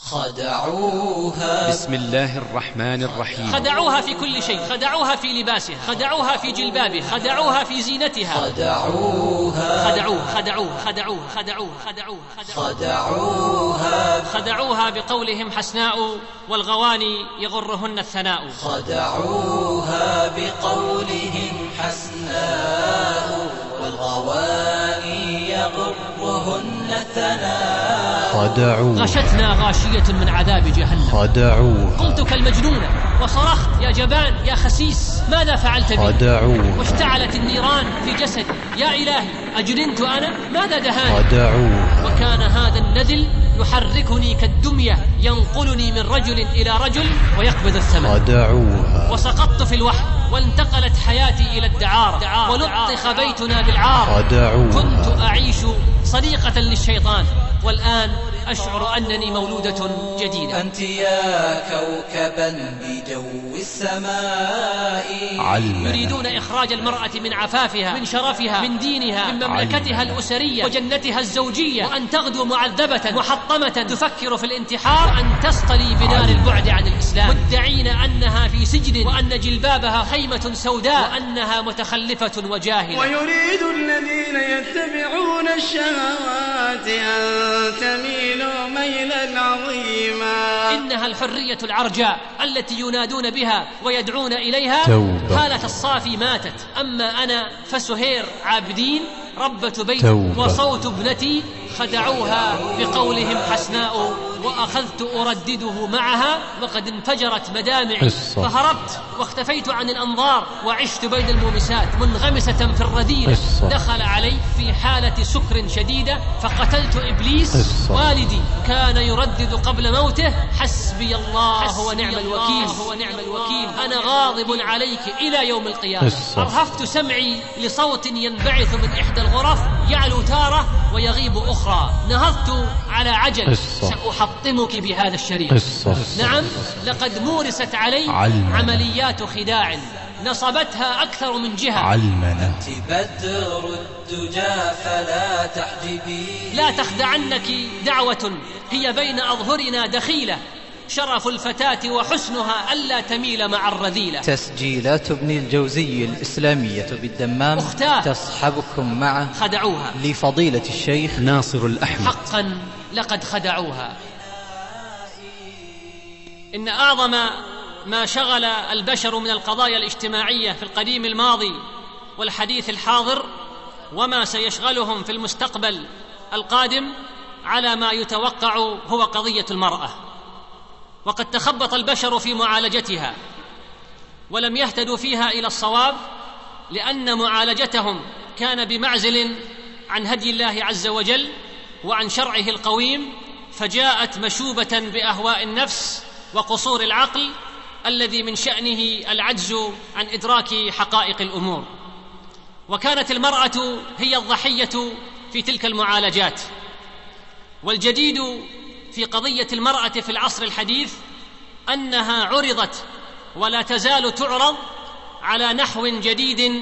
خدعوها. بسم الله الرحمن الرحيم. خدعوها في كل شيء، خدعوها في لباسها، خدعوها في جلبابها، خدعوها في زينتها، خدعوها خدعوها بقولهم حسناء والغواني يغرهن الثناء. خدعوها بقولهم حسناء والغواني يغرهن الثناء. غشتنا غاشية من عذاب جهنم. خدعوها. قلت كالمجنونة وصرخت يا جبان يا خسيس ماذا فعلت بي؟ خدعوها. واشتعلت النيران في جسدي. يا إلهي أجننت أنا؟ ماذا دهاني؟ خدعوها. وكان هذا النذل يحركني كالدمية، ينقلني من رجل إلى رجل ويقبض الثمن. خدعوها. وسقطت في الوحل وانتقلت حياتي إلى الدعارة ولطخ بيتنا بالعار. خدعوها. كنت أعيش صديقة للشيطان والآن أشعر أنني مولودة جديدة. أنت يا كوكبا بجو السماء. يريدون إخراج المرأة من عفافها، من شرفها، من دينها، من مملكتها الأسرية وجنتها الزوجية، وأن تغدو معذبة محطمة تفكر في الانتحار، وأن تصطلي بنار البعد عن الإسلام، مدعين أنها في سجن وأن جلبابها خيمة سوداء وأنها متخلفة وجاهلة. ويريد الذين يتبعون الشهوات أن تميلوا ميلا عظيما. إنها الحرية العرجاء التي ينادون بها ويدعون إليها. توبة. هالة الصافي ماتت، أما أنا فسهير عابدين ربة بيت. توبة. وصوت ابنتي خدعوها بقولهم حسناء وأخذت أردده معها وقد انفجرت مدامعي. فهربت واختفيت عن الأنظار وعشت بين المومسات منغمسة في الرذيلة. دخل علي في حالة سكر شديدة فقتلت إبليس. والدي كان يردد قبل موته حسبي الله ونعم الوكيل. أنا غاضب عليك إلى يوم القيامة. أرهفت سمعي لصوت ينبعث من إحدى الغرف يعلو تارة ويغيب أخرى. نهضت على عجل. سأحطمك بهذا الشريط. نعم لقد مورست علي عمليات خداع نصبتها أكثر من جهة. أنت بدر الدجى فلا تحجبي. لا تخدعنك دعوة هي بين أظهرنا دخيلة. شرف الفتاة وحسنها ألا تميل مع الرذيلة. تسجيلات ابن الجوزي الإسلامية بالدمام أختاه تصحبكم معه. خدعوها لفضيلة الشيخ ناصر الأحمد. حقا لقد خدعوها. إن أعظم ما شغل البشر من القضايا الاجتماعية في القديم الماضي والحديث الحاضر وما سيشغلهم في المستقبل القادم على ما يتوقع هو قضية المرأة. وقد تخبط البشر في معالجتها ولم يهتدوا فيها إلى الصواب، لأن معالجتهم كان بمعزل عن هدي الله عز وجل وعن شرعه القويم، فجاءت مشوبة بأهواء النفس وقصور العقل الذي من شأنه العجز عن إدراك حقائق الأمور. وكانت المرأة هي الضحية في تلك المعالجات. والجديد في قضية المرأة في العصر الحديث أنها عرضت ولا تزال تعرض على نحو جديد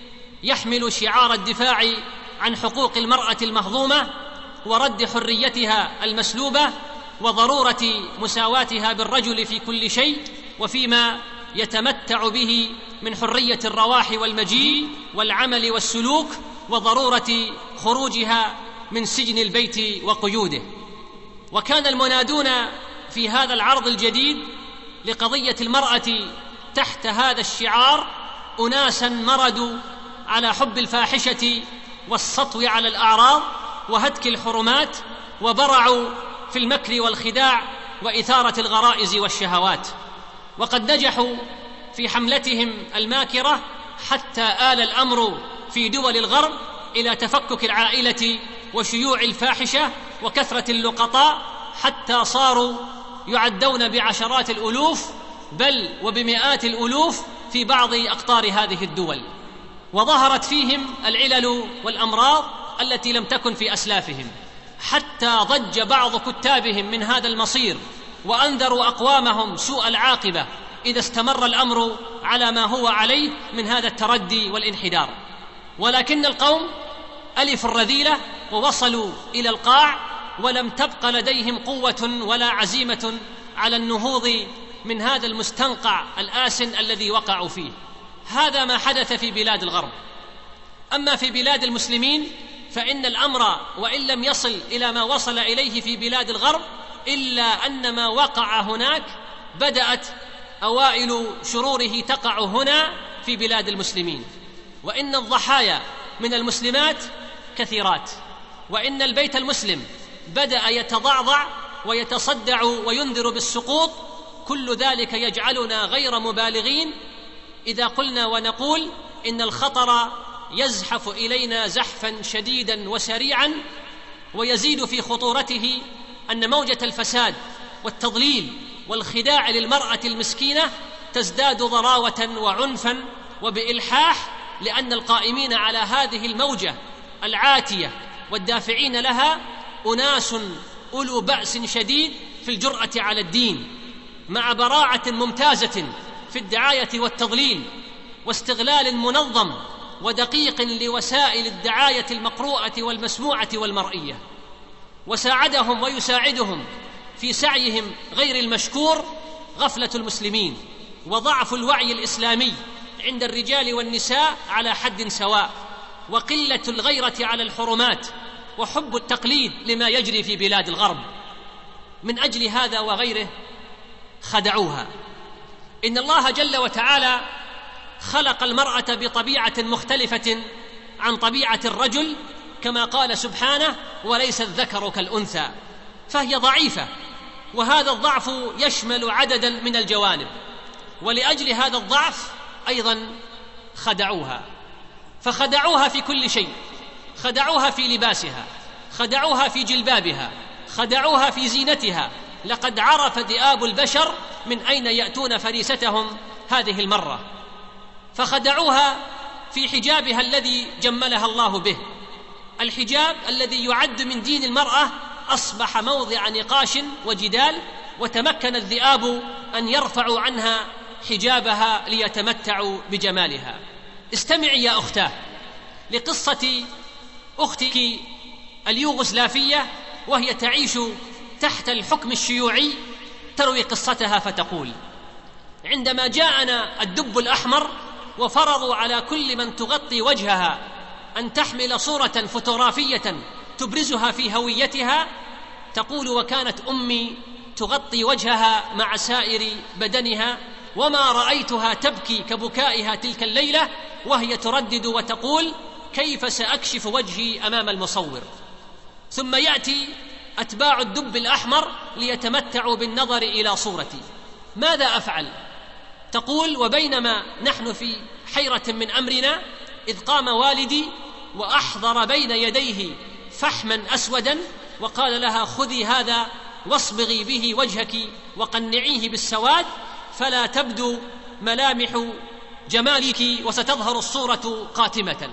يحمل شعار الدفاع عن حقوق المرأة المهضومة ورد حريتها المسلوبة وضرورة مساواتها بالرجل في كل شيء وفيما يتمتع به من حرية الرواح والمجيء والعمل والسلوك وضرورة خروجها من سجن البيت وقيوده. وكان المنادون في هذا العرض الجديد لقضية المرأة تحت هذا الشعار أناسا مردوا على حب الفاحشة والسطو على الأعراض وهتك الحرمات وبرعوا في المكر والخداع وإثارة الغرائز والشهوات. وقد نجحوا في حملتهم الماكرة حتى آل الأمر في دول الغرب إلى تفكك العائلة وشيوع الفاحشة وكثرة اللقطاء، حتى صاروا يعدون بعشرات الألوف بل وبمئات الألوف في بعض أقطار هذه الدول. وظهرت فيهم العلل والأمراض التي لم تكن في أسلافهم، حتى ضج بعض كتابهم من هذا المصير وأنذروا أقوامهم سوء العاقبة إذا استمر الأمر على ما هو عليه من هذا التردي والانحدار. ولكن القوم ألفوا الرذيلة ووصلوا إلى القاع ولم تبق لديهم قوة ولا عزيمة على النهوض من هذا المستنقع الآسن الذي وقعوا فيه. هذا ما حدث في بلاد الغرب. أما في بلاد المسلمين فإن الأمر وإن لم يصل إلى ما وصل إليه في بلاد الغرب إلا أن ما وقع هناك بدأت أوائل شروره تقع هنا في بلاد المسلمين، وإن الضحايا من المسلمات كثيرات، وإن البيت المسلم بدأ يتضعضع ويتصدع وينذر بالسقوط. كل ذلك يجعلنا غير مبالغين إذا قلنا ونقول إن الخطر يزحف إلينا زحفا شديدا وسريعا، ويزيد في خطورته أن موجة الفساد والتضليل والخداع للمرأة المسكينة تزداد ضراوة وعنفا وبإلحاح، لأن القائمين على هذه الموجة العاتية والدافعين لها أناس أولو بأس شديد في الجرأة على الدين، مع براعة ممتازة في الدعاية والتضليل، واستغلال منظم ودقيق لوسائل الدعاية المقروءة والمسموعة والمرئية. وساعدهم ويساعدهم في سعيهم غير المشكور غفلة المسلمين وضعف الوعي الإسلامي عند الرجال والنساء على حد سواء، وقلة الغيرة على الحرمات، وحب التقليد لما يجري في بلاد الغرب. من أجل هذا وغيره خدعوها. إن الله جل وتعالى خلق المرأة بطبيعة مختلفة عن طبيعة الرجل، كما قال سبحانه: وليس الذكر كالأنثى، فهي ضعيفة، وهذا الضعف يشمل عددا من الجوانب. ولأجل هذا الضعف أيضا خدعوها، فخدعوها في كل شيء، خدعوها في لباسها، خدعوها في جلبابها، خدعوها في زينتها. لقد عرف ذئاب البشر من أين يأتون فريستهم هذه المرة. فخدعوها في حجابها الذي جملها الله به. الحجاب الذي يعد من دين المرأة أصبح موضع نقاش وجدال، وتمكن الذئاب أن يرفعوا عنها حجابها ليتمتعوا بجمالها. استمعي يا أختاه لقصة أختك اليوغوسلافية وهي تعيش تحت الحكم الشيوعي، تروي قصتها فتقول: عندما جاءنا الدب الأحمر وفرضوا على كل من تغطي وجهها أن تحمل صورة فوتوغرافية تبرزها في هويتها، تقول: وكانت أمي تغطي وجهها مع سائر بدنها، وما رأيتها تبكي كبكائها تلك الليلة وهي تردد وتقول: كيف سأكشف وجهي أمام المصور؟ ثم يأتي أتباع الدب الأحمر ليتمتعوا بالنظر إلى صورتي، ماذا أفعل؟ تقول: وبينما نحن في حيرة من أمرنا إذ قام والدي وأحضر بين يديه فحما أسودا وقال لها: خذي هذا واصبغي به وجهك وقنعيه بالسواد فلا تبدو ملامح جمالك وستظهر الصورة قاتمة.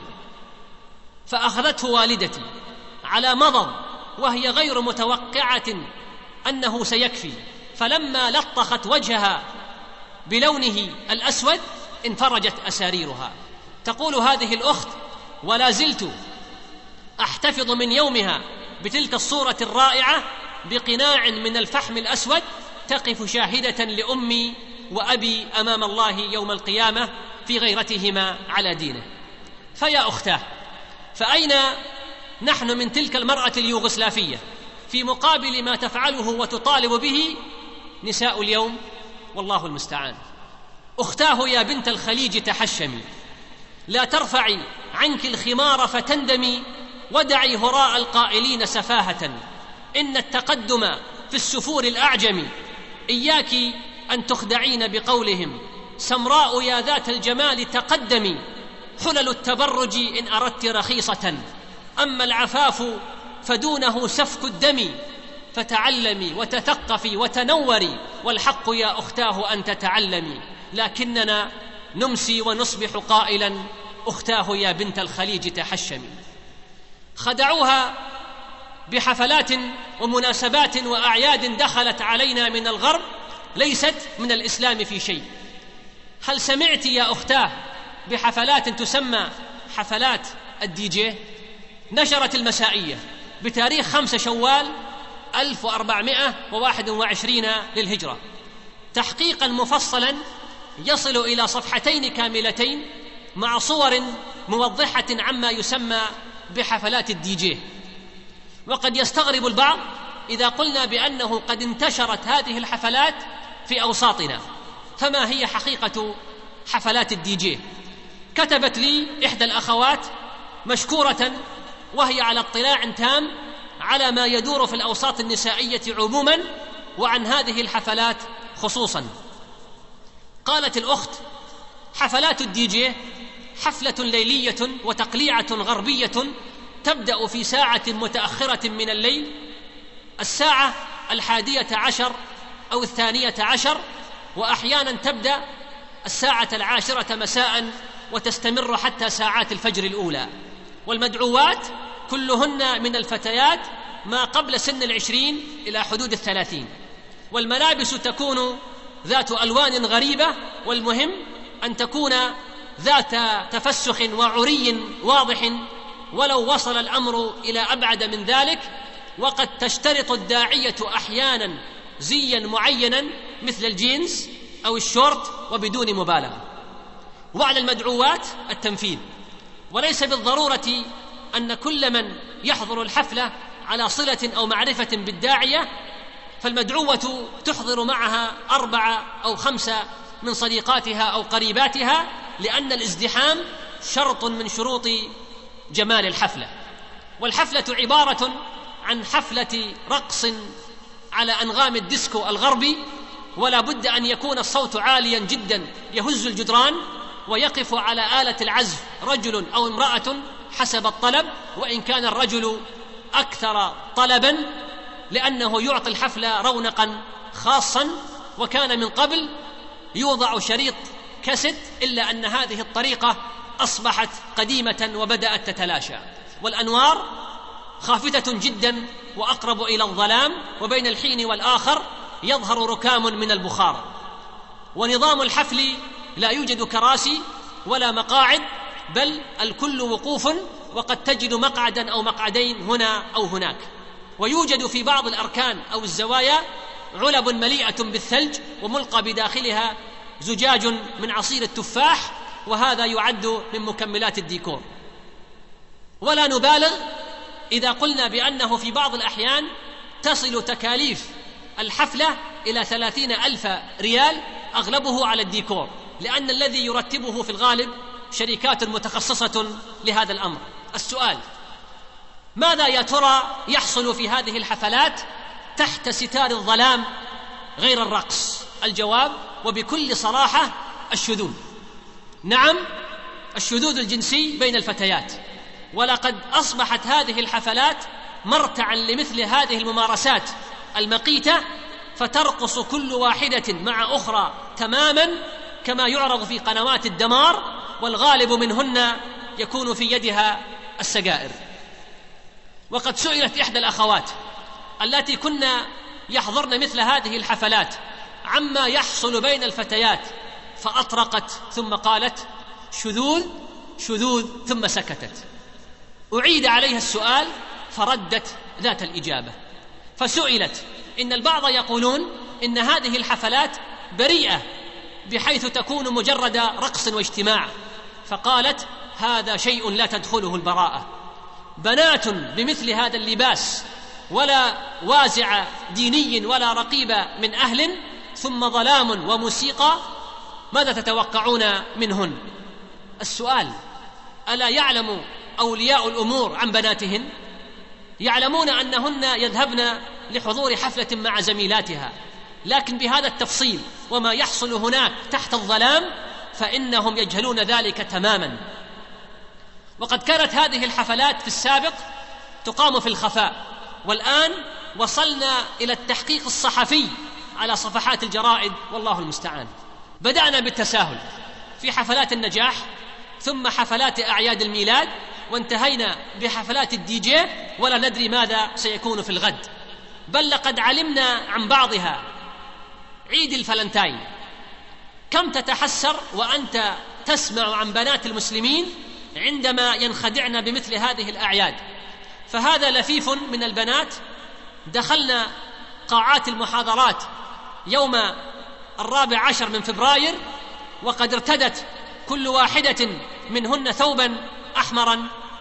فأخذته والدتي على مضض وهي غير متوقعة أنه سيكفي، فلما لطخت وجهها بلونه الأسود انفرجت أساريرها. تقول هذه الأخت: ولا زلت أحتفظ من يومها بتلك الصورة الرائعة بقناع من الفحم الأسود تقف شاهدة لأمي وأبي أمام الله يوم القيامة في غيرتهما على دينه. فيا أختاه، فأين نحن من تلك المرأة اليوغوسلافية في مقابل ما تفعله وتطالب به نساء اليوم؟ والله المستعان. أختاه يا بنت الخليج تحشمي، لا ترفعي عنك الخمار فتندمي، ودعي هراء القائلين سفاهة، إن التقدم في السفور الأعجم، إياك أن تخدعين بقولهم سمراء يا ذات الجمال تقدمي، حلل التبرج إن أردت رخيصة، أما العفاف فدونه سفك الدم، فتعلمي وتثقفي وتنوري، والحق يا أختاه أن تتعلمي، لكننا نمسي ونصبح قائلا أختاه يا بنت الخليج تحشمي. خدعوها بحفلات ومناسبات وأعياد دخلت علينا من الغرب ليست من الإسلام في شيء. هل سمعت يا أختاه بحفلات تسمى حفلات الدي جي؟ نشرت المسائية بتاريخ 5 شوال 1421 للهجرة، تحقيقا مفصلا يصل إلى صفحتين كاملتين مع صور موضحة عما يسمى بحفلات الدي جي. وقد يستغرب البعض إذا قلنا بأنه قد انتشرت هذه الحفلات في أوساطنا، فما هي حقيقة حفلات الدي جي؟ كتبت لي إحدى الأخوات مشكورة وهي على اطلاع تام على ما يدور في الأوساط النسائية عموما وعن هذه الحفلات خصوصا. قالت الأخت: حفلات الدي جي حفلة ليلية وتقليعة غربية تبدأ في ساعة متأخرة من الليل، الساعة 11 أو 12، وأحيانا تبدأ الساعة 10 مساء وتستمر حتى ساعات الفجر الأولى. والمدعوات كلهن من الفتيات ما قبل سن 20 إلى حدود 30، والملابس تكون ذات ألوان غريبة، والمهم أن تكون ذات تفسخ وعري واضح ولو وصل الأمر إلى أبعد من ذلك. وقد تشترط الداعية أحيانا زيا معينا مثل الجينز أو الشورت وبدون مبالغة. وعلى المدعوات التنفيذ، وليس بالضرورة أن كل من يحضر الحفلة على صلة أو معرفة بالداعية، فالمدعوة تحضر معها 4 أو 5 من صديقاتها أو قريباتها، لأن الازدحام شرط من شروط جمال الحفلة. والحفلة عبارة عن حفلة رقص على أنغام الديسكو الغربي، ولا بد أن يكون الصوت عاليا جدا يهز الجدران، ويقف على آلة العزف رجل أو امرأة حسب الطلب، وإن كان الرجل أكثر طلبا لأنه يعطي الحفلة رونقا خاصا. وكان من قبل يوضع شريط كاسيت، إلا أن هذه الطريقة أصبحت قديمة وبدأت تتلاشى، والأنوار خافتة جدا وأقرب إلى الظلام، وبين الحين والآخر يظهر ركام من البخار. ونظام الحفل لا يوجد كراسي ولا مقاعد، بل الكل وقوف، وقد تجد مقعدا أو مقعدين هنا أو هناك. ويوجد في بعض الأركان أو الزوايا علب مليئة بالثلج وملقى بداخلها زجاج من عصير التفاح، وهذا يعد من مكملات الديكور. ولا نبالغ إذا قلنا بأنه في بعض الأحيان تصل تكاليف الحفلة إلى 30,000 ريال، أغلبه على الديكور، لأن الذي يرتبه في الغالب شركات متخصصة لهذا الأمر. السؤال: ماذا يا ترى يحصل في هذه الحفلات تحت ستار الظلام غير الرقص؟ الجواب وبكل صراحة: الشذوذ. نعم، الشذوذ الجنسي بين الفتيات. ولقد أصبحت هذه الحفلات مرتعا لمثل هذه الممارسات المقيتة، فترقص كل واحدة مع أخرى تماما كما يعرض في قنوات الدمار، والغالب منهن يكون في يدها السجائر. وقد سئلت إحدى الأخوات التي كنا يحضرن مثل هذه الحفلات عما يحصل بين الفتيات، فأطرقت ثم قالت: شذوذ شذوذ، ثم سكتت. أعيد عليها السؤال فردت ذات الإجابة. فسئلت: إن البعض يقولون إن هذه الحفلات بريئة بحيث تكون مجرد رقص واجتماع، فقالت: هذا شيء لا تدخله البراءة. بنات بمثل هذا اللباس ولا وازع ديني ولا رقيب من أهل، ثم ظلام وموسيقى، ماذا تتوقعون منهن؟ السؤال: ألا يعلم أولياء الأمور عن بناتهن؟ يعلمون أنهن يذهبن لحضور حفلة مع زميلاتها، لكن بهذا التفصيل وما يحصل هناك تحت الظلام فإنهم يجهلون ذلك تماما. وقد كانت هذه الحفلات في السابق تقام في الخفاء، والآن وصلنا إلى التحقيق الصحفي على صفحات الجرائد، والله المستعان. بدأنا بالتساهل في حفلات النجاح، ثم حفلات أعياد الميلاد، وانتهينا بحفلات الدي جي، ولا ندري ماذا سيكون في الغد. بل لقد علمنا عن بعضها. عيد الفلنتاين، كم تتحسر وأنت تسمع عن بنات المسلمين عندما ينخدعن بمثل هذه الأعياد. فهذا لفيف من البنات دخلنا قاعات المحاضرات يوم 14 من فبراير وقد ارتدت كل واحدة منهن ثوبا أحمرا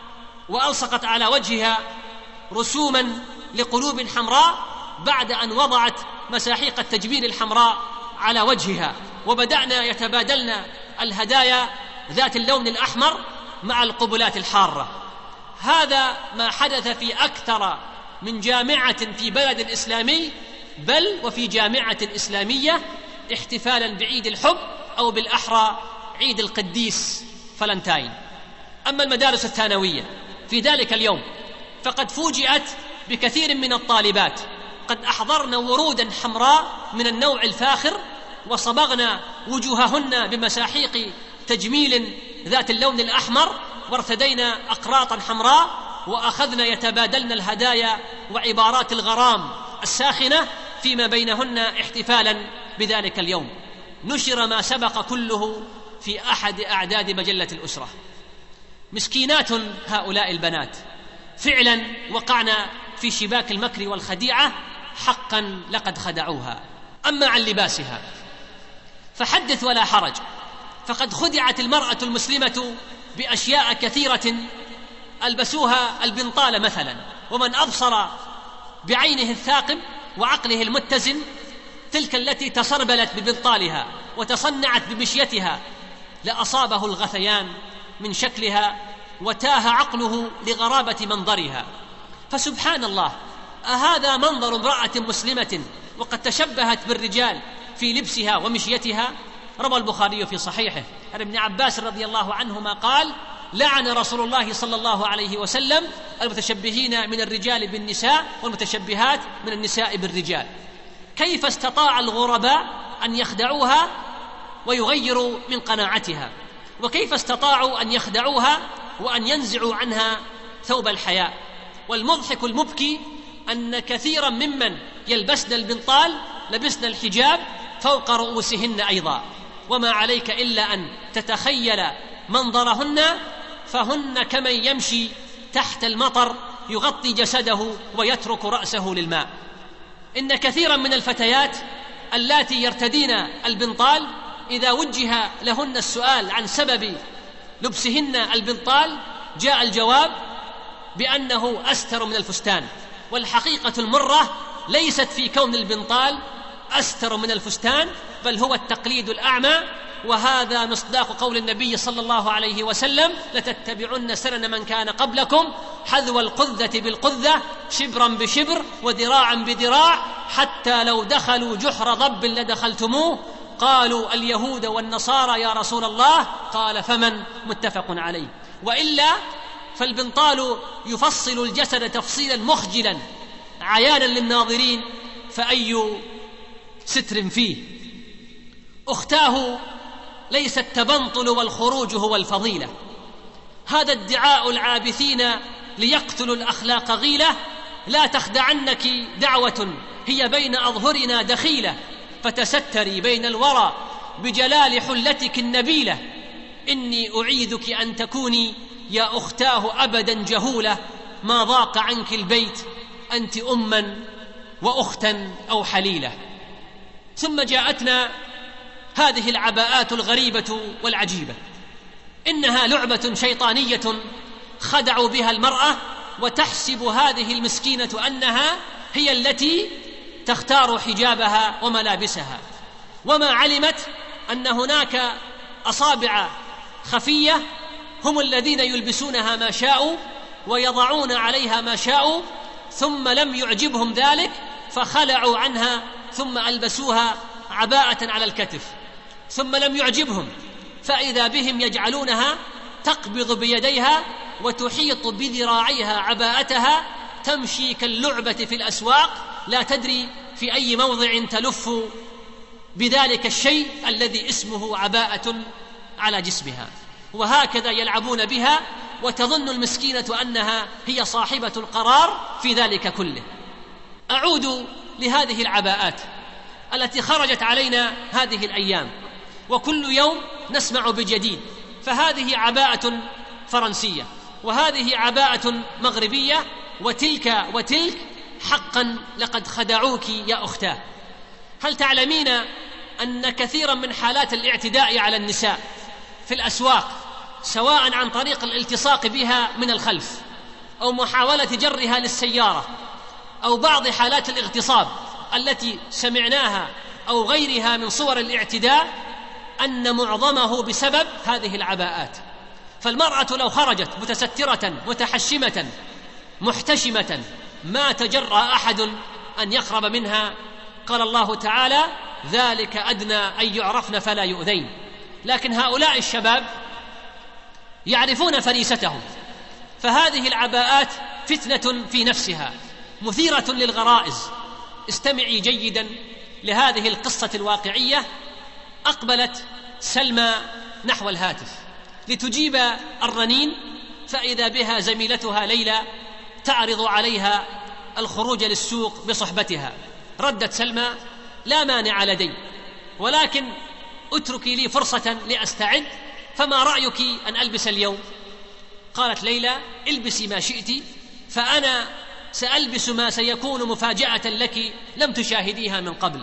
وألصقت على وجهها رسوما لقلوب حمراء بعد أن وضعت مساحيق التجميل الحمراء على وجهها، وبدأنا يتبادلن الهدايا ذات اللون الأحمر مع القبلات الحارة. هذا ما حدث في أكثر من جامعة في بلد إسلامي، بل وفي جامعة إسلامية، احتفالا بعيد الحب أو بالأحرى عيد القديس فلنتاين. أما المدارس الثانوية في ذلك اليوم فقد فوجئت بكثير من الطالبات قد أحضرن ورودا حمراء من النوع الفاخر وصبغن وجوههن بمساحيق تجميل ذات اللون الأحمر، وارتدينا أقراطا حمراء، وأخذن يتبادلن الهدايا وعبارات الغرام الساخنة فيما بينهن احتفالا بذلك اليوم. نشر ما سبق كله في أحد أعداد مجلة الأسرة. مسكينات هؤلاء البنات، فعلا وقعنا في شباك المكر والخديعة، حقا لقد خدعوها. أما عن لباسها فحدث ولا حرج، فقد خدعت المرأة المسلمة بأشياء كثيرة ألبسوها البنطال مثلا، ومن أبصر بعينه الثاقب وعقله المتزن تلك التي تسربلت ببنطالها وتصنعت بمشيتها لأصابه الغثيان من شكلها وتاه عقله لغرابة منظرها. فسبحان الله، أهذا منظر امرأة مسلمة وقد تشبهت بالرجال في لبسها ومشيتها؟ روى البخاري في صحيحه عن ابن عباس رضي الله عنهما قال: لعن رسول الله صلى الله عليه وسلم المتشبهين من الرجال بالنساء والمتشبهات من النساء بالرجال. كيف استطاع الغرباء أن يخدعوها ويغيروا من قناعتها؟ وكيف استطاعوا أن يخدعوها وأن ينزعوا عنها ثوب الحياء؟ والمضحك المبكي أن كثيرا ممن يلبسن البنطال لبسن الحجاب فوق رؤوسهن أيضا، وما عليك إلا أن تتخيل منظرهن، فهن كمن يمشي تحت المطر يغطي جسده ويترك رأسه للماء. إن كثيرا من الفتيات اللاتي يرتدين البنطال إذا وجه لهن السؤال عن سبب لبسهن البنطال جاء الجواب بأنه أستر من الفستان، والحقيقة المرة ليست في كون البنطال أستر من الفستان، بل هو التقليد الأعمى. وهذا مصداق قول النبي صلى الله عليه وسلم: لتتبعن سنن من كان قبلكم حذو القذة بالقذة شبرا بشبر وذراعا بذراع حتى لو دخلوا جحر ضب لدخلتموه. قالوا: اليهود والنصارى يا رسول الله. قال: فمن؟ متفق عليه. وإلا فالبنطال يفصل الجسد تفصيلا مخجلا عيانا للناظرين، فأي ستر فيه؟ أختاه ليس التبنطل والخروج هو الفضيلة، هذا ادعاء العابثين ليقتلوا الأخلاق غيلة. لا تخدعنك دعوة هي بين أظهرنا دخيلة، فتستري بين الورى بجلال حلتك النبيلة. إني أعيذك أن تكوني يا أختاه أبدا جهولة، ما ضاق عنك البيت أنت أما وأختا أو حليلة. ثم جاءتنا هذه العباءات الغريبة والعجيبة، إنها لعبة شيطانية خدعوا بها المرأة، وتحسب هذه المسكينة أنها هي التي تختار حجابها وملابسها، وما علمت أن هناك أصابع خفية هم الذين يلبسونها ما شاءوا ويضعون عليها ما شاءوا، ثم لم يعجبهم ذلك فخلعوا عنها ثم ألبسوها عباءة على الكتف، ثم لم يعجبهم فإذا بهم يجعلونها تقبض بيديها وتحيط بذراعيها عباءتها، تمشي كاللعبة في الأسواق لا تدري في أي موضع تلف بذلك الشيء الذي اسمه عباءة على جسمها. وهكذا يلعبون بها، وتظن المسكينة أنها هي صاحبة القرار في ذلك كله. أعود لهذه العباءات التي خرجت علينا هذه الأيام، وكل يوم نسمع بجديد. فهذه عباءة فرنسية، وهذه عباءة مغربية، وتلك حقا لقد خدعوك يا أختاه. هل تعلمين أن كثيرا من حالات الاعتداء على النساء في الأسواق سواء عن طريق الالتصاق بها من الخلف أو محاولة جرها للسيارة أو بعض حالات الاغتصاب التي سمعناها أو غيرها من صور الاعتداء، أن معظمه بسبب هذه العباءات؟ فالمرأة لو خرجت متسترة متحشمة محتشمة ما تجرأ أحد أن يقرب منها. قال الله تعالى: ذلك أدنى أن يعرفن فلا يؤذين. لكن هؤلاء الشباب يعرفون فريستهم، فهذه العباءات فتنة في نفسها مثيرة للغرائز. استمعي جيدا لهذه القصة الواقعية. أقبلت سلمى نحو الهاتف لتجيب الرنين، فإذا بها زميلتها ليلى تعرض عليها الخروج للسوق بصحبتها. ردت سلمى: لا مانع لدي، ولكن اتركي لي فرصة لأستعد، فما رأيك أن ألبس اليوم؟ قالت ليلى: البسي ما شئت، فأنا سألبس ما سيكون مفاجأة لك لم تشاهديها من قبل.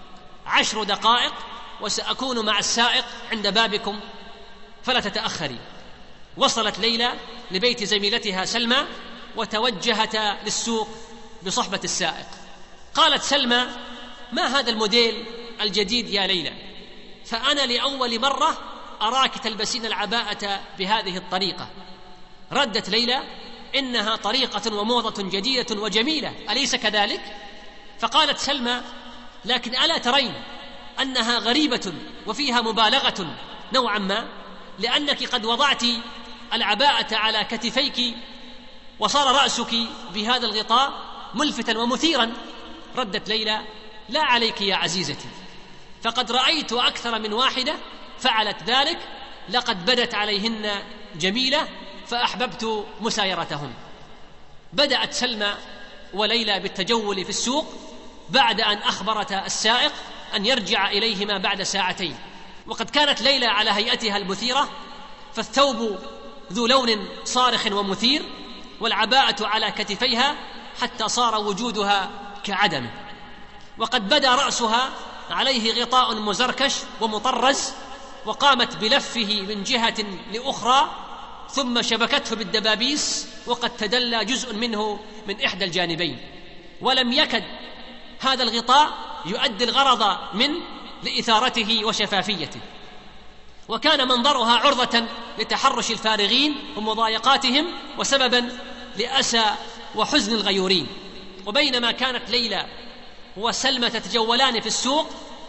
10 دقائق وسأكون مع السائق عند بابكم فلا تتأخري. وصلت ليلى لبيت زميلتها سلمى وتوجهتا للسوق بصحبة السائق. قالت سلمى: ما هذا الموديل الجديد يا ليلى؟ فأنا لأول مرة أراك تلبسين العباءة بهذه الطريقة. ردت ليلى: إنها طريقة وموضة جديدة وجميلة، أليس كذلك؟ فقالت سلمى: لكن ألا ترين أنها غريبة وفيها مبالغة نوعا ما، لأنك قد وضعت العباءة على كتفيك وصار رأسك بهذا الغطاء ملفتا ومثيرا. ردت ليلى: لا عليك يا عزيزتي، فقد رأيت أكثر من واحدة فعلت ذلك، لقد بدت عليهن جميلة فأحببت مسايرتهن. بدأت سلمى وليلى بالتجول في السوق بعد أن أخبرتا السائق أن يرجع إليهما بعد ساعتين. وقد كانت ليلى على هيئتها المثيرة، فالثوب ذو لون صارخ ومثير، والعباءة على كتفيها حتى صار وجودها كعدم. وقد بدا رأسها عليه غطاء مزركش ومطرز، وقامت بلفه من جهة لأخرى ثم شبكته بالدبابيس، وقد تدلى جزء منه من إحدى الجانبين، ولم يكد هذا الغطاء يؤدي الغرض منه لإثارته وشفافيته. وكان منظرها عرضة لتحرش الفارغين ومضايقاتهم وسببا لأسى وحزن الغيورين. وبينما كانت ليلى وسلمى تتجولان في السوق،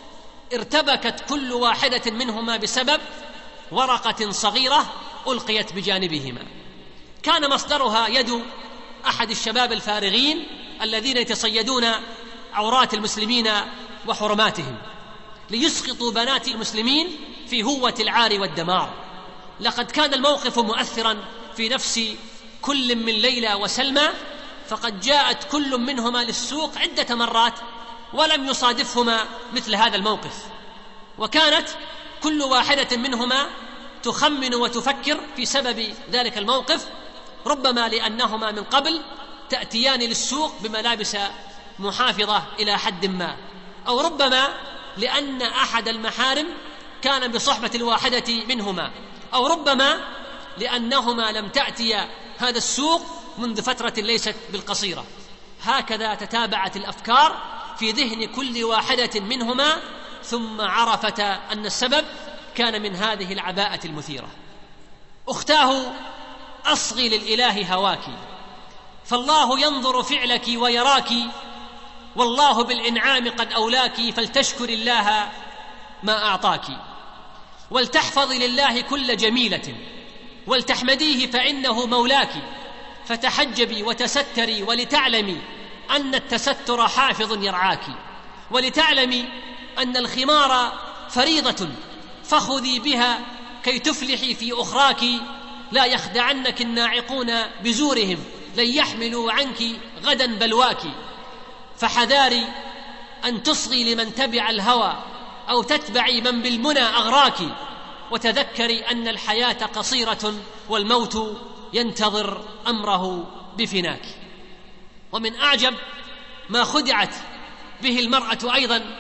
ارتبكت كل واحدة منهما بسبب ورقة صغيرة ألقيت بجانبهما، كان مصدرها يد أحد الشباب الفارغين الذين يتصيدون عورات المسلمين وحرماتهم ليسقطوا بنات المسلمين في هوة العار والدمار. لقد كان الموقف مؤثرا في نفس كل من ليلى وسلمى، فقد جاءت كل منهما للسوق عدة مرات ولم يصادفهما مثل هذا الموقف، وكانت كل واحدة منهما تخمن وتفكر في سبب ذلك الموقف، ربما لأنهما من قبل تأتيان للسوق بملابس محافظة إلى حد ما، أو ربما لأن أحد المحارم كان بصحبة الواحدة منهما، أو ربما لأنهما لم تأتيا هذا السوق منذ فترة ليست بالقصيرة. هكذا تتابعت الأفكار في ذهن كل واحدة منهما، ثم عرفتا أن السبب كان من هذه العباءة المثيرة. أختاه: أصغي للإله هواك، فالله ينظر فعلك ويراك، والله بالإنعام قد أولاك، فلتشكر الله ما أعطاك، ولتحفظي لله كل جميلة، ولتحمديه فإنه مولاك، فتحجبي وتستري، ولتعلمي أن التستر حافظ يرعاك، ولتعلمي أن الخمار فريضة، فخذي بها كي تفلحي في أخراك، لا يخدعنك الناعقون بزورهم، لن يحملوا عنك غدا بلواك، فحذاري أن تصغي لمن تبع الهوى، أو تتبعي من بالمنى أغراك، وتذكري أن الحياة قصيرة، والموت ينتظر أمره بفناك. ومن أعجب ما خدعت به المرأة أيضا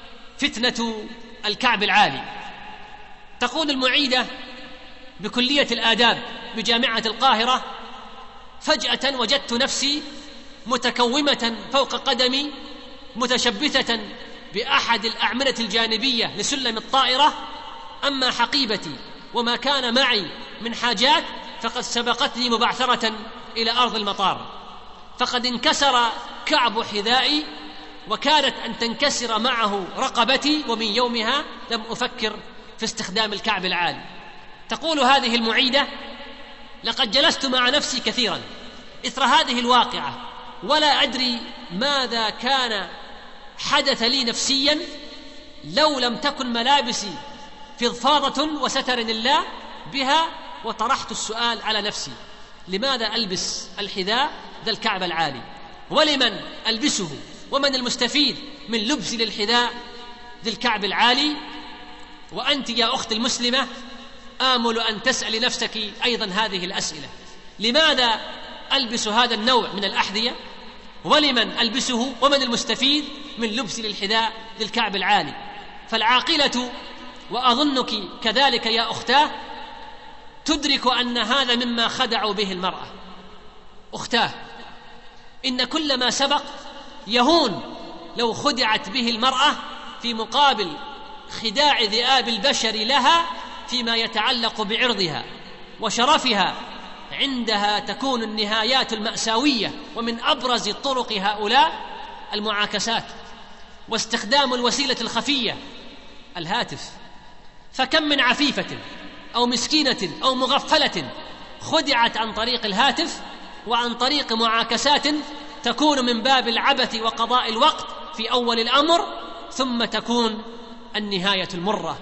فتنة الكعب العالي. تقول المعيدة بكلية الآداب بجامعة القاهرة: فجأة وجدت نفسي متكومة فوق قدمي متشبثة بأحد الأعمدة الجانبية لسلم الطائرة، أما حقيبتي وما كان معي من حاجات فقد سبقتني مبعثرة إلى أرض المطار، فقد انكسر كعب حذائي وكانت أن تنكسر معه رقبتي، ومن يومها لم أفكر في استخدام الكعب العالي. تقول هذه المعيدة: لقد جلست مع نفسي كثيرا إثر هذه الواقعة ولا أدري ماذا كان حدث لي نفسيا لو لم تكن ملابسي فضفاضة وستر الله بها، وطرحت السؤال على نفسي: لماذا ألبس الحذاء ذا الكعب العالي؟ ولمن ألبسه؟ ومن المستفيد من لبسي للحذاء ذي الكعب العالي؟ وأنت يا أخت المسلمة آمل أن تسأل نفسك أيضا هذه الأسئلة: لماذا ألبس هذا النوع من الأحذية؟ ولمن ألبسه؟ ومن المستفيد من لبسي للحذاء ذي الكعب العالي؟ فالعاقلة، وأظنك كذلك يا أختاه، تدرك أن هذا مما خدعوا به المرأة. أختاه، إن كل ما سبق يهون لو خدعت به المرأة في مقابل خداع ذئاب البشر لها فيما يتعلق بعرضها وشرفها. عندها تكون النهايات المأساوية، ومن أبرز طرق هؤلاء المعاكسات واستخدام الوسيلة الخفية الهاتف. فكم من عفيفة أو مسكينة أو مغفلة خدعت عن طريق الهاتف وعن طريق معاكسات تكون من باب العبث وقضاء الوقت في أول الأمر، ثم تكون النهاية المرة.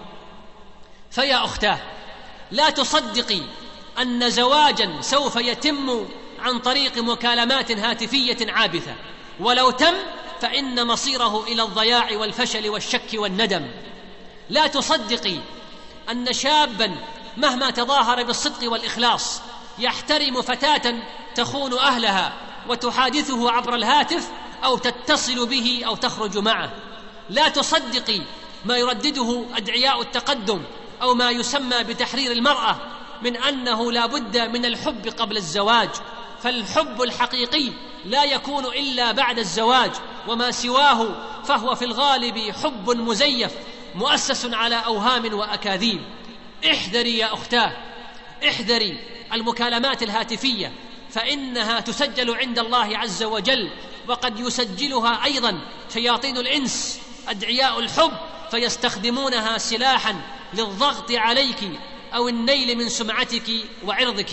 فيا أختاه، لا تصدقي أن زواجا سوف يتم عن طريق مكالمات هاتفية عابثة، ولو تم فإن مصيره إلى الضياع والفشل والشك والندم. لا تصدقي أن شابا مهما تظاهر بالصدق والإخلاص يحترم فتاة تخون أهلها وتحادثه عبر الهاتف أو تتصل به أو تخرج معه. لا تصدقي ما يردده أدعياء التقدم أو ما يسمى بتحرير المرأة من أنه لا بد من الحب قبل الزواج، فالحب الحقيقي لا يكون إلا بعد الزواج، وما سواه فهو في الغالب حب مزيف مؤسس على أوهام وأكاذيب. احذري يا أختاه، احذري المكالمات الهاتفية، فإنها تسجل عند الله عز وجل، وقد يسجلها أيضا شياطين الإنس أدعياء الحب، فيستخدمونها سلاحا للضغط عليك أو النيل من سمعتك وعرضك.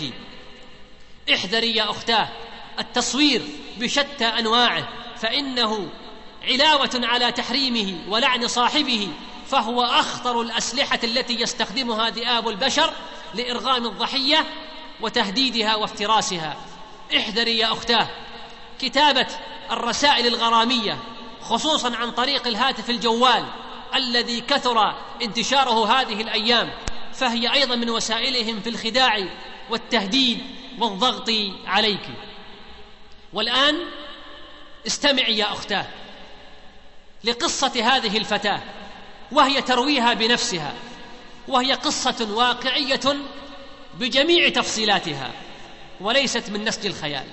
احذري يا أختاه التصوير بشتى أنواعه، فإنه علاوة على تحريمه ولعن صاحبه، فهو أخطر الأسلحة التي يستخدمها ذئاب البشر لإرغام الضحية وتهديدها وافتراسها. احذري يا أختاه كتابة الرسائل الغرامية، خصوصا عن طريق الهاتف الجوال الذي كثر انتشاره هذه الأيام، فهي أيضا من وسائلهم في الخداع والتهديد والضغط عليك. والآن استمعي يا أختاه لقصة هذه الفتاة، وهي ترويها بنفسها، وهي قصة واقعية بجميع تفصيلاتها وليست من نسج الخيال.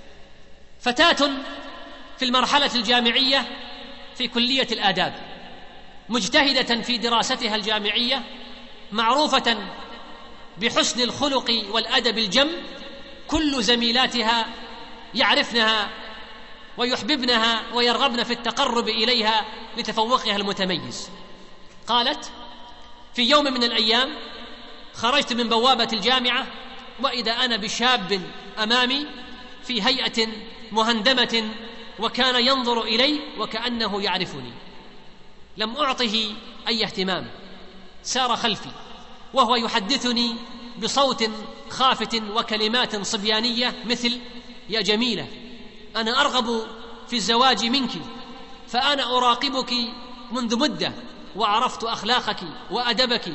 فتاة في المرحلة الجامعية في كلية الآداب، مجتهدة في دراستها الجامعية، معروفة بحسن الخلق والأدب الجم، كل زميلاتها يعرفنها ويحببنها ويرغبن في التقرب إليها لتفوقها المتميز. قالت: في يوم من الأيام خرجت من بوابة الجامعة وإذا أنا بشاب أمامي في هيئة مهندمة، وكان ينظر إلي وكأنه يعرفني. لم أعطه أي اهتمام، سار خلفي وهو يحدثني بصوت خافت وكلمات صبيانية مثل: يا جميلة، أنا أرغب في الزواج منك، فأنا أراقبك منذ مدة وعرفت أخلاقك وأدبك.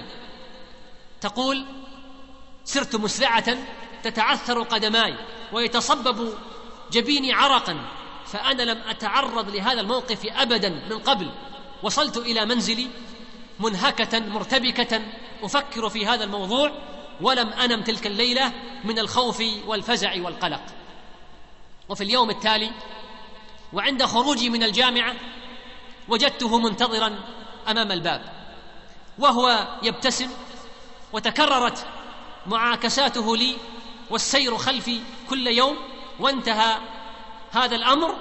تقول: سرت مسرعة تتعثر قدماي ويتصبب جبيني عرقا، فأنا لم أتعرض لهذا الموقف أبدا من قبل. وصلت إلى منزلي منهكة مرتبكة أفكر في هذا الموضوع، ولم أنم تلك الليلة من الخوف والفزع والقلق. وفي اليوم التالي وعند خروجي من الجامعة وجدته منتظرا أمام الباب وهو يبتسم، وتكررت معاكساته لي والسير خلفي كل يوم، وانتهى هذا الأمر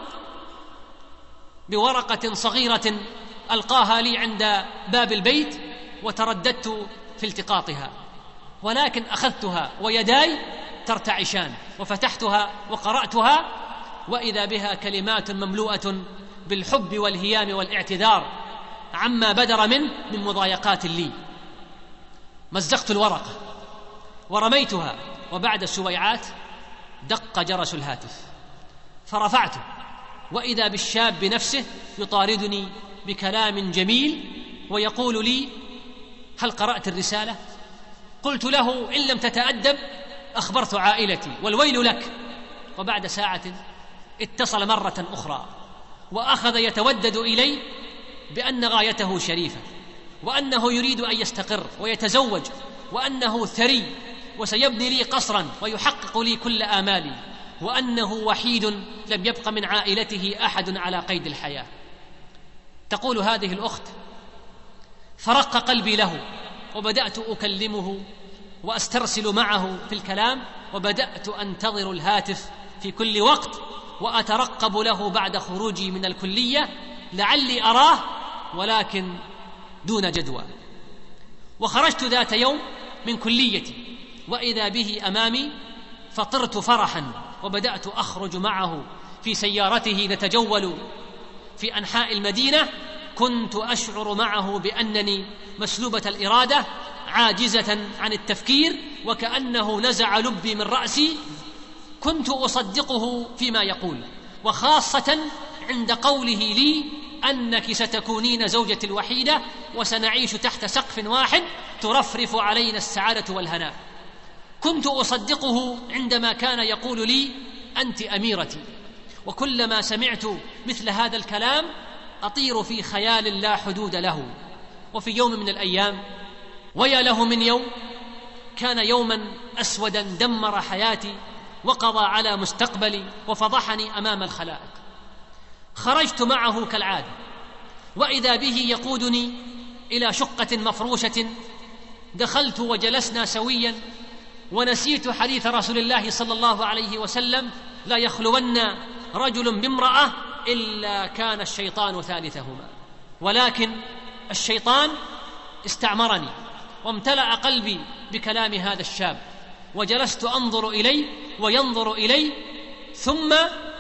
بورقة صغيرة ألقاها لي عند باب البيت، وترددت في التقاطها، ولكن أخذتها ويداي ترتعشان وفتحتها وقرأتها، وإذا بها كلمات مملوءة بالحب والهيام والاعتذار عما بدر منه من مضايقات لي. مزقت الورقة ورميتها، وبعد سويعات دق جرس الهاتف فرفعته، وإذا بالشاب نفسه يطاردني بكلام جميل ويقول لي: هل قرأت الرسالة؟ قلت له: إن لم تتأدب أخبرت عائلتي والويل لك. وبعد ساعة اتصل مرة أخرى وأخذ يتودد إلي بأن غايته شريفة، وأنه يريد أن يستقر ويتزوج، وأنه ثري وسيبني لي قصرا ويحقق لي كل آمالي، وأنه وحيد لم يبق من عائلته أحد على قيد الحياة. تقول هذه الأخت: فرق قلبي له، وبدأت أكلمه وأسترسل معه في الكلام، وبدأت أنتظر الهاتف في كل وقت وأترقب له بعد خروجي من الكلية لعلي أراه، ولكن دون جدوى. وخرجت ذات يوم من كليتي وإذا به أمامي، فطرت فرحا وبدأت أخرج معه في سيارته نتجول في أنحاء المدينة. كنت أشعر معه بأنني مسلوبة الإرادة عاجزة عن التفكير، وكأنه نزع لبي من رأسي. كنت أصدقه فيما يقول، وخاصة عند قوله لي أنك ستكونين زوجتي الوحيدة وسنعيش تحت سقف واحد ترفرف علينا السعادة والهناء. كنت أصدقه عندما كان يقول لي: أنت أميرتي. وكلما سمعت مثل هذا الكلام أطير في خيال لا حدود له. وفي يوم من الأيام، ويا له من يوم، كان يوما أسودا دمر حياتي وقضى على مستقبلي وفضحني أمام الخلائق. خرجت معه كالعادة، وإذا به يقودني إلى شقة مفروشة. دخلت وجلسنا سويا، ونسيت حديث رسول الله صلى الله عليه وسلم: لا يخلون رجل بامرأة إلا كان الشيطان ثالثهما. ولكن الشيطان استعمرني وامتلأ قلبي بكلام هذا الشاب، وجلست أنظر إليه وينظر إلي، ثم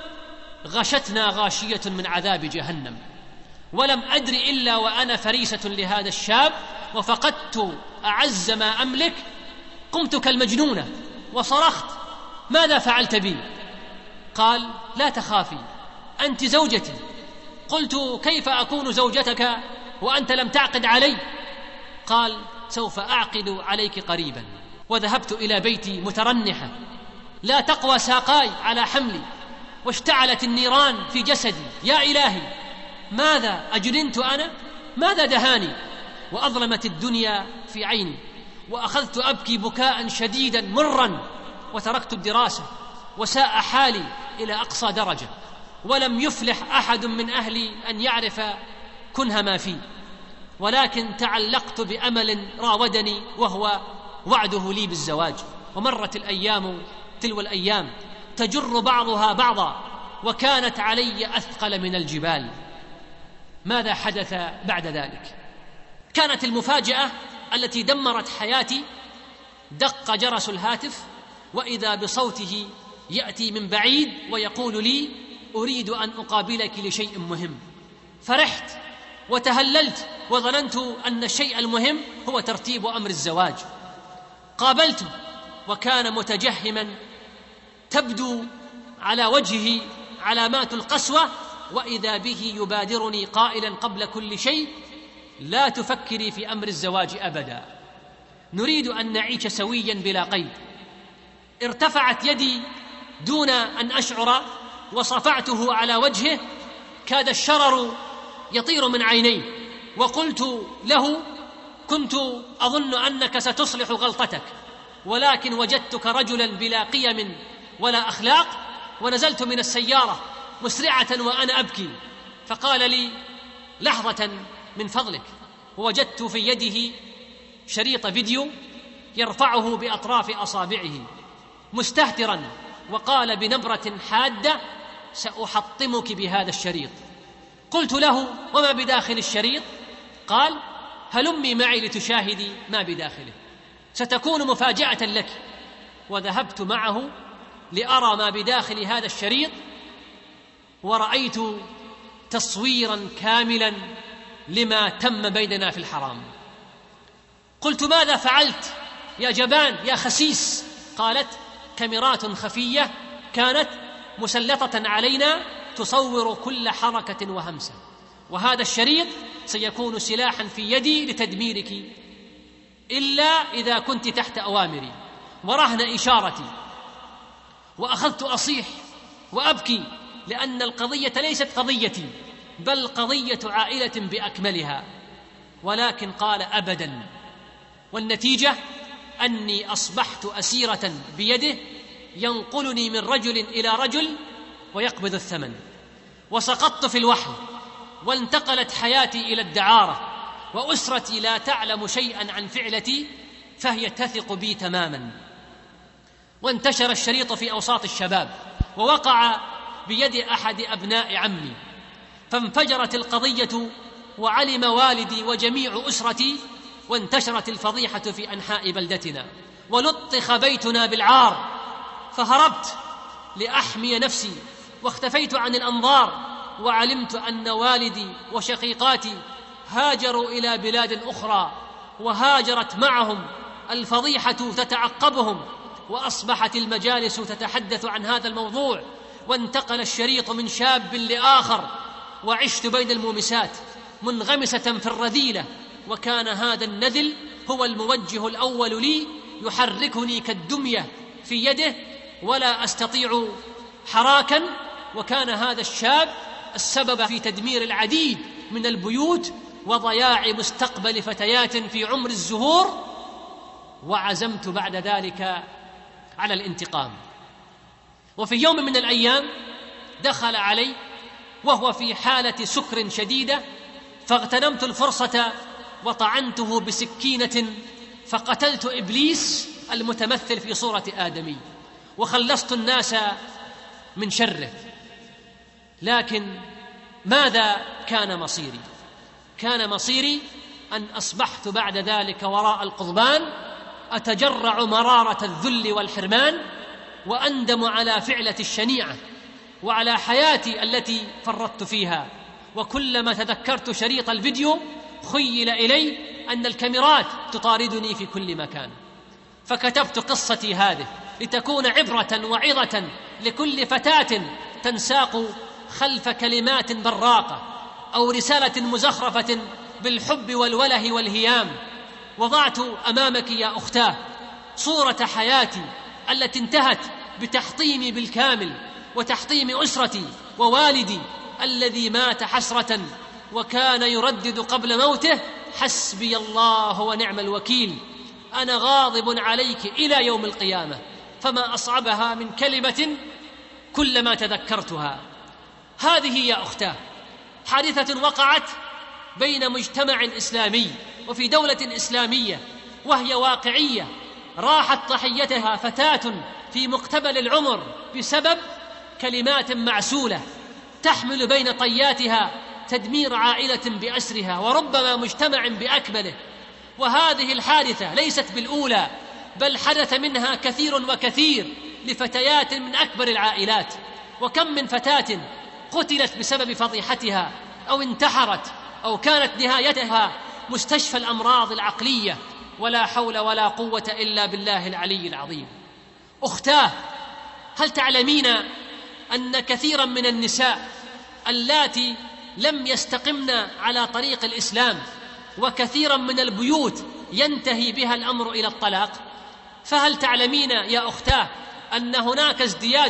غشتنا غاشية من عذاب جهنم. ولم أدر إلا وأنا فريسة لهذا الشاب، وفقدت أعز ما أملك. قمت كالمجنونة وصرخت: ماذا فعلت بي؟ قال: لا تخافي، أنت زوجتي. قلت: كيف أكون زوجتك وأنت لم تعقد علي؟ قال: سوف أعقد عليك قريبا. وذهبت إلى بيتي مترنحة، لا تقوى ساقاي على حملي، واشتعلت النيران في جسدي. يا إلهي، ماذا أجرنت أنا؟ ماذا دهاني؟ وأظلمت الدنيا في عيني، وأخذت أبكي بكاء شديدا مرا، وتركت الدراسة، وساء حالي إلى أقصى درجة، ولم يفلح أحد من أهلي أن يعرف كنه ما فيه. ولكن تعلقت بأمل راودني، وهو وعده لي بالزواج. ومرت الأيام تلو الأيام تجر بعضها بعضا، وكانت علي أثقل من الجبال. ماذا حدث بعد ذلك؟ كانت المفاجأة التي دمرت حياتي: دق جرس الهاتف، وإذا بصوته يأتي من بعيد ويقول لي: أريد أن أقابلك لشيء مهم. فرحت وتهللت، وظننت أن الشيء المهم هو ترتيب أمر الزواج. قابلته وكان متجهما، تبدو على وجهه علامات القسوة، وإذا به يبادرني قائلا قبل كل شيء: لا تفكري في أمر الزواج أبدا، نريد أن نعيش سويا بلا قيد. ارتفعت يدي دون أن أشعر وصفعته على وجهه كاد الشرر يطير من عينيه، وقلت له: كنت أظن أنك ستصلح غلطتك، ولكن وجدتك رجلا بلا قيم ولا أخلاق. ونزلت من السيارة مسرعة وأنا أبكي، فقال لي: لحظة من فضلك. ووجدت في يده شريط فيديو يرفعه بأطراف أصابعه مستهترا، وقال بنبرة حادة: سأحطمك بهذا الشريط. قلت له: وما بداخل الشريط؟ قال: هلمي معي لتشاهدي ما بداخله، ستكون مفاجأة لك. وذهبت معه لأرى ما بداخل هذا الشريط، ورأيت تصويرا كاملا لما تم بيننا في الحرام. قلت: ماذا فعلت يا جبان يا خسيس؟ قالت: كاميرات خفية كانت مسلطة علينا تصور كل حركة وهمسة، وهذا الشريط سيكون سلاحا في يدي لتدميرك إلا إذا كنت تحت أوامري ورهن إشارتي. وأخذت أصيح وأبكي، لأن القضية ليست قضيتي بل قضية عائلة بأكملها. ولكن قال: أبدا. والنتيجة أني أصبحت أسيرة بيده ينقلني من رجل إلى رجل ويقبض الثمن، وسقطت في الوحل، وانتقلت حياتي إلى الدعارة، وأسرتي لا تعلم شيئا عن فعلتي فهي تثق بي تماما. وانتشر الشريط في أوساط الشباب، ووقع بيد أحد أبناء عمي، فانفجرت القضية وعلم والدي وجميع أسرتي، وانتشرت الفضيحة في أنحاء بلدتنا، ولطخ بيتنا بالعار. فهربت لأحمي نفسي واختفيت عن الأنظار، وعلمت أن والدي وشقيقاتي هاجروا إلى بلاد أخرى، وهاجرت معهم الفضيحة تتعقبهم، وأصبحت المجالس تتحدث عن هذا الموضوع، وانتقل الشريط من شاب لآخر، وعشت بين المومسات منغمسة في الرذيلة. وكان هذا النذل هو الموجه الأول لي، يحركني كالدمية في يده ولا أستطيع حراكا. وكان هذا الشاب السبب في تدمير العديد من البيوت وضياع مستقبل فتيات في عمر الزهور. وعزمت بعد ذلك على الانتقام. وفي يوم من الأيام دخل علي وهو في حالة سكر شديدة، فاغتنمت الفرصة وطعنته بسكينة، فقتلت إبليس المتمثل في صورة آدمي، وخلصت الناس من شره. لكن ماذا كان مصيري؟ كان مصيري أن أصبحت بعد ذلك وراء القضبان أتجرع مرارة الذل والحرمان، وأندم على فعلتي الشنيعة وعلى حياتي التي فرطت فيها. وكلما تذكرت شريط الفيديو خيل إلي أن الكاميرات تطاردني في كل مكان. فكتبت قصتي هذه لتكون عبرة وعظة لكل فتاة تنساق خلف كلمات براقة أو رسالة مزخرفة بالحب والوله والهيام. وضعت أمامك يا أختاه صورة حياتي التي انتهت بتحطيمي بالكامل، وتحطيم أسرتي ووالدي الذي مات حسرة وكان يردد قبل موته: حسبي الله ونعم الوكيل، أنا غاضب عليك إلى يوم القيامة. فما أصعبها من كلمة كلما تذكرتها. هذه يا أختاه حادثة وقعت بين مجتمع إسلامي وفي دولة إسلامية، وهي واقعية راحت ضحيتها فتاة في مقتبل العمر بسبب كلمات معسولة تحمل بين طياتها تدمير عائلة بأسرها، وربما مجتمع بأكمله. وهذه الحادثة ليست بالأولى، بل حدث منها كثير وكثير لفتيات من أكبر العائلات. وكم من فتاة قتلت بسبب فضيحتها أو انتحرت أو كانت نهايتها مستشفى الأمراض العقلية. ولا حول ولا قوة إلا بالله العلي العظيم. أختاه، هل تعلمين أن كثيرا من النساء اللاتي لم يستقمن على طريق الإسلام وكثيرا من البيوت ينتهي بها الأمر إلى الطلاق؟ فهل تعلمين يا أختاه أن هناك ازدياد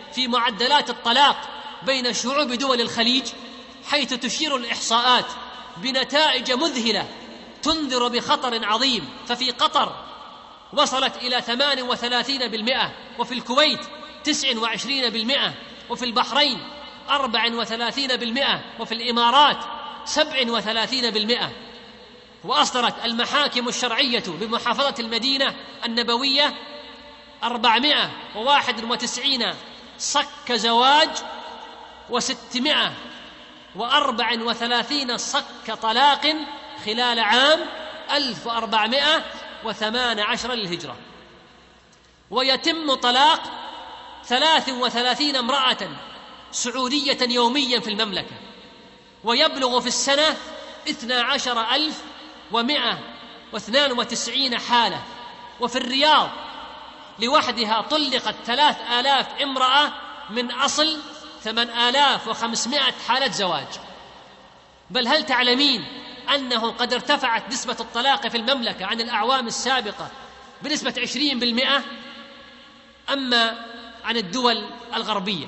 في معدلات الطلاق بين شعوب دول الخليج، حيث تشير الإحصاءات بنتائج مذهلة تنذر بخطر عظيم. ففي قطر وصلت إلى 38%، وفي الكويت 29%، وفي البحرين 34%، وفي الإمارات 37%. وأصدرت المحاكم الشرعية بمحافظة المدينة النبوية 491 صك زواج و634 صك طلاق خلال عام 1418 للهجرة. ويتم طلاق 33 امرأة سعودية يوميا في المملكة، ويبلغ في السنة 12192 حالة. وفي الرياض لوحدها طلقت 3000 امرأة من أصل 8500 حالة زواج. بل هل تعلمين أنه قد ارتفعت نسبة الطلاق في المملكة عن الأعوام السابقة بنسبة 20%؟ أما عن الدول الغربية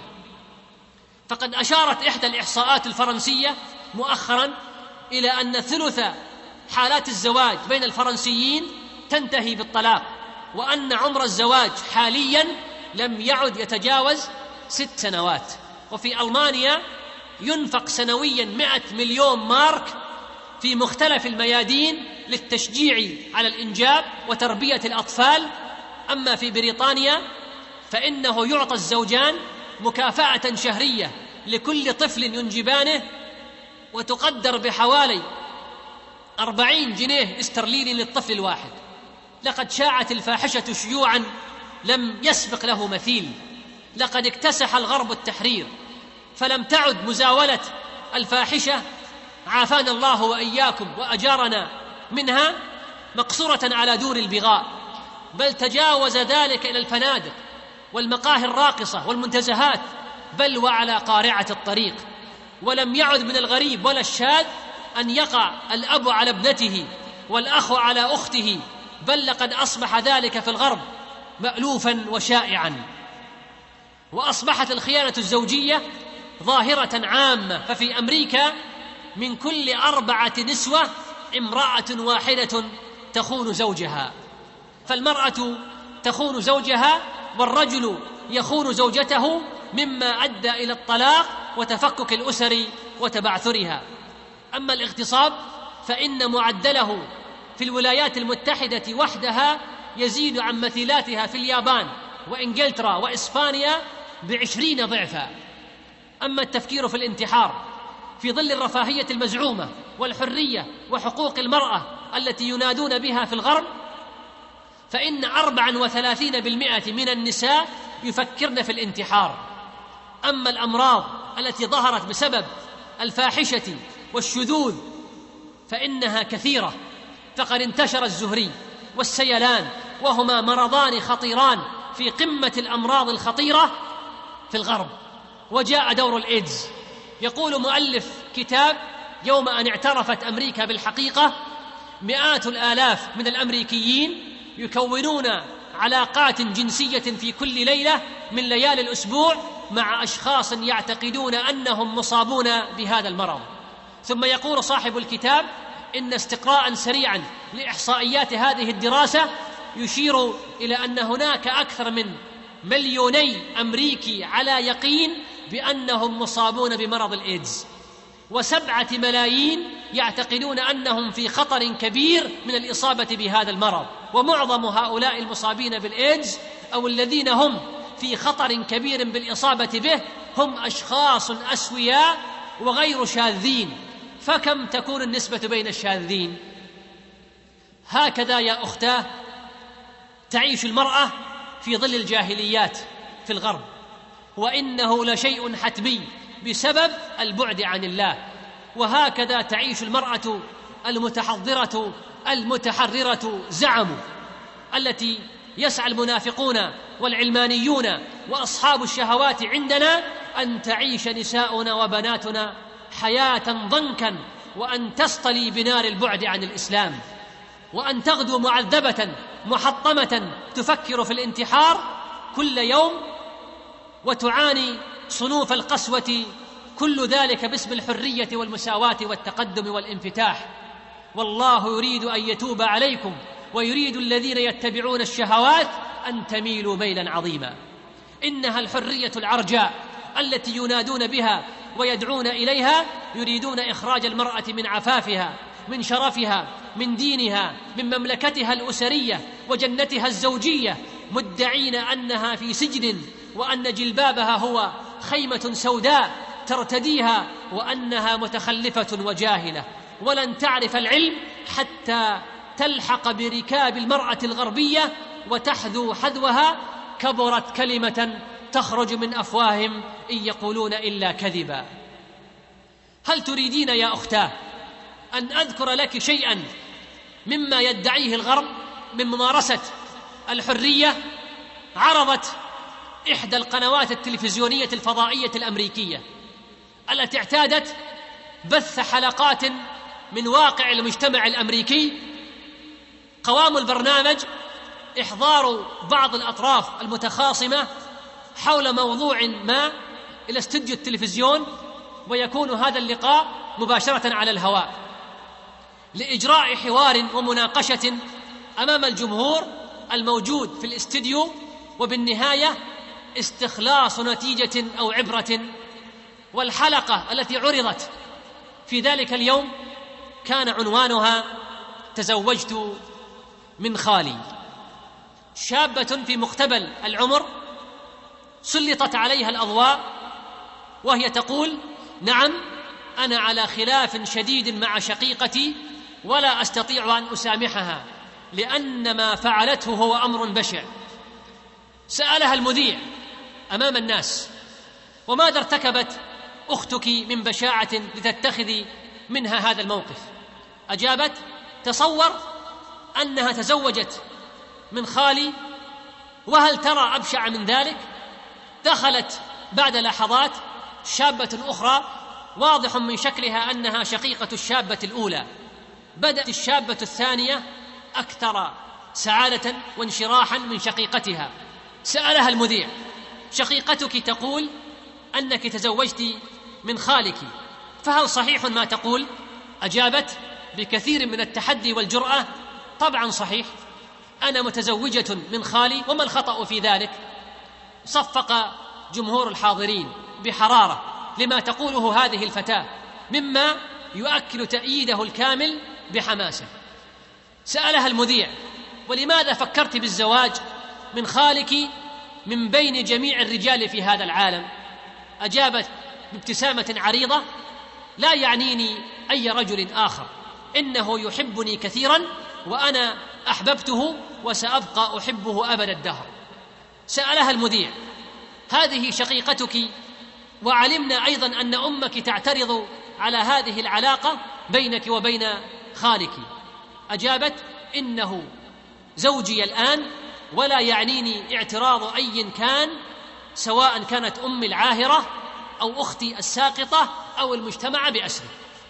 فقد أشارت إحدى الإحصاءات الفرنسية مؤخرا إلى أن ثلث حالات الزواج بين الفرنسيين تنتهي بالطلاق، وأن عمر الزواج حاليا لم يعد يتجاوز 6 سنوات. وفي ألمانيا ينفق سنويا 100 مليون مارك في مختلف الميادين للتشجيع على الإنجاب وتربية الأطفال. أما في بريطانيا فإنه يعطى الزوجان مكافأة شهرية لكل طفل ينجبانه، وتقدر بحوالي 40 جنيه استرليني للطفل الواحد. لقد شاعت الفاحشة شيوعا لم يسبق له مثيل. لقد اكتسح الغرب التحرير، فلم تعد مزاولة الفاحشة، عافانا الله وإياكم وأجارنا منها، مقصورة على دور البغاء، بل تجاوز ذلك إلى الفنادق والمقاهي الراقصة والمنتزهات، بل وعلى قارعة الطريق. ولم يعد من الغريب ولا الشاذ أن يقع الأب على ابنته والأخ على أخته، بل لقد أصبح ذلك في الغرب مألوفا وشائعا. وأصبحت الخيانة الزوجية ظاهرة عامة، ففي أمريكا من كل 4 نسوة امرأة واحدة تخون زوجها. فالمرأة تخون زوجها والرجل يخون زوجته، مما أدى إلى الطلاق وتفكك الأسر وتبعثرها. أما الاغتصاب فإن معدله في الولايات المتحدة وحدها يزيد عن مثيلاتها في اليابان وإنجلترا وإسبانيا ب20 ضعفا. أما التفكير في الانتحار في ظل الرفاهية المزعومة والحرية وحقوق المرأة التي ينادون بها في الغرب، فإن 34% من النساء يفكرن في الانتحار. أما الأمراض التي ظهرت بسبب الفاحشة والشذوذ فإنها كثيرة، فقد انتشر الزهري والسيلان، وهما مرضان خطيران في قمة الأمراض الخطيرة في الغرب. وجاء دور الإيدز. يقول مؤلف كتاب: يوم أن اعترفت أمريكا بالحقيقة، مئات الآلاف من الأمريكيين يكونون علاقات جنسية في كل ليلة من ليالي الأسبوع مع أشخاص يعتقدون أنهم مصابون بهذا المرض. ثم يقول صاحب الكتاب إن استقراء سريعا لإحصائيات هذه الدراسة يشير إلى أن هناك أكثر من 2 مليون أمريكي على يقين بأنهم مصابون بمرض الإيدز، و7 ملايين يعتقدون أنهم في خطر كبير من الإصابة بهذا المرض. ومعظم هؤلاء المصابين بالإيدز أو الذين هم في خطر كبير بالإصابة به هم أشخاص أسوياء وغير شاذين. فكم تكون النسبة بين الشاذين؟ هكذا يا أختاه تعيش المرأة في ظل الجاهليات في الغرب، وإنه لشيء حتمي بسبب البعد عن الله. وهكذا تعيش المرأة المتحضرة المتحررة زعموا، التي يسعى المنافقون والعلمانيون وأصحاب الشهوات عندنا أن تعيش نساؤنا وبناتنا حياة ضنكا، وأن تصطلي بنار البعد عن الإسلام، وأن تغدو معذبة محطمة تفكر في الانتحار كل يوم وتعاني صنوف القسوة، كل ذلك باسم الحرية والمساواة والتقدم والانفتاح. والله يريد أن يتوب عليكم ويريد الذين يتبعون الشهوات أن تميلوا ميلا عظيما. إنها الحرية العرجاء التي ينادون بها ويدعون إليها، يريدون إخراج المرأة من عفافها، من شرفها، من دينها، من مملكتها الأسرية وجنتها الزوجية، مدعين أنها في سجن، وأن جلبابها هو خيمة سوداء ترتديها، وأنها متخلفة وجاهلة، ولن تعرف العلم حتى تلحق بركاب المرأة الغربية وتحذو حذوها. كبرت كلمة تخرج من أفواههم إن يقولون إلا كذبا. هل تريدين يا أختاه أن أذكر لك شيئا مما يدعيه الغرب من ممارسة الحرية؟ عرضت إحدى القنوات التلفزيونية الفضائية الأمريكية التي اعتادت بث حلقات من واقع المجتمع الأمريكي، قوام البرنامج إحضار بعض الأطراف المتخاصمة حول موضوع ما إلى استوديو التلفزيون، ويكون هذا اللقاء مباشرة على الهواء لإجراء حوار ومناقشة أمام الجمهور الموجود في الاستوديو، وبالنهاية استخلاص نتيجة أو عبرة. والحلقة التي عرضت في ذلك اليوم كان عنوانها تزوجت من خالي. شابة في مقتبل العمر سلطت عليها الأضواء وهي تقول: نعم، أنا على خلاف شديد مع شقيقتي ولا أستطيع أن أسامحها لأن ما فعلته هو أمر بشع. سألها المذيع أمام الناس: وماذا ارتكبت أختك من بشاعة لتتخذي منها هذا الموقف؟ أجابت: تصور أنها تزوجت من خالي، وهل ترى أبشع من ذلك؟ دخلت بعد لحظات شابة أخرى واضح من شكلها أنها شقيقة الشابة الأولى. بدأت الشابة الثانية أكثر سعادة وانشراحا من شقيقتها. سألها المذيع: شقيقتك تقول أنك تزوجت من خالك، فهل صحيح ما تقول؟ أجابت بكثير من التحدي والجرأة: طبعا صحيح، أنا متزوجة من خالي، وما الخطأ في ذلك؟ صفق جمهور الحاضرين بحرارة لما تقوله هذه الفتاة، مما يؤكد تأييده الكامل بحماسة. سألها المذيع: ولماذا فكرت بالزواج من خالك من بين جميع الرجال في هذا العالم؟ أجابت بابتسامة عريضة: لا يعنيني أي رجل آخر، إنه يحبني كثيرا وأنا أحببته وسأبقى أحبه أبد الدهر. سألها المذيع: هذه شقيقتك، وعلمنا أيضا أن أمك تعترض على هذه العلاقة بينك وبين خالك. أجابت: إنه زوجي الآن ولا يعنيني اعتراض أي كان، سواء كانت أمي العاهرة أو أختي الساقطة أو المجتمع بأسره.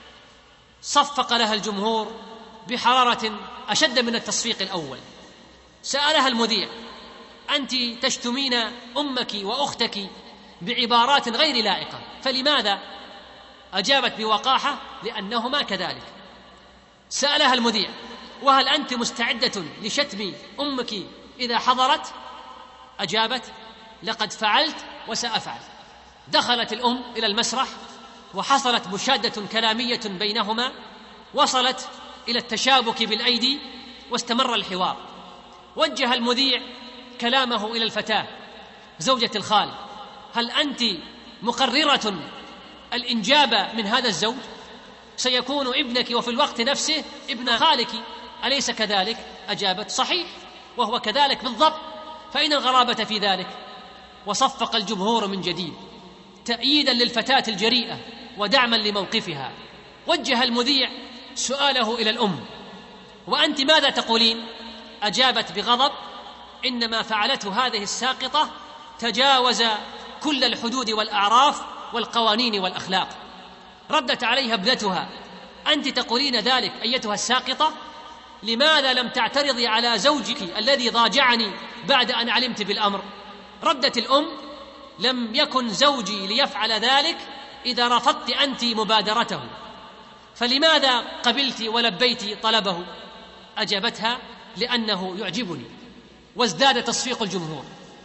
صفق لها الجمهور بحرارة أشد من التصفيق الأول. سألها المذيع: أنت تشتمين أمك وأختك بعبارات غير لائقة، فلماذا؟ أجابت بوقاحة: لأنهما كذلك. سألها المذيع: وهل أنت مستعدة لشتم أمك إذا حضرت؟ أجابت: لقد فعلت وسأفعل. دخلت الأم إلى المسرح وحصلت مشادة كلامية بينهما، وصلت إلى التشابك بالأيدي واستمر الحوار. وجه المذيع كلامه إلى الفتاة زوجة الخال: هل أنت مقررة الإنجاب من هذا الزوج؟ سيكون ابنك وفي الوقت نفسه ابن خالك، أليس كذلك؟ أجابت: صحيح، وهو كذلك بالضبط، فأين الغرابة في ذلك؟ وصفق الجمهور من جديد تأييدا للفتاة الجريئة ودعما لموقفها. وجه المذيع سؤاله إلى الأم: وأنت ماذا تقولين؟ أجابت بغضب: إن ما فعلته هذه الساقطة تجاوز كل الحدود والأعراف والقوانين والأخلاق. ردت عليها ابنتها: أنت تقولين ذلك أيتها الساقطة؟ لماذا لم تعترضي على زوجك الذي ضاجعني بعد أن علمت بالأمر؟ ردت الأم لم يكن زوجي ليفعل ذلك إذا رفضت أنت مبادرته، فلماذا قبلت ولبيت طلبه؟ أجابتها: لأنه يعجبني. وازداد تصفيق الجمهور.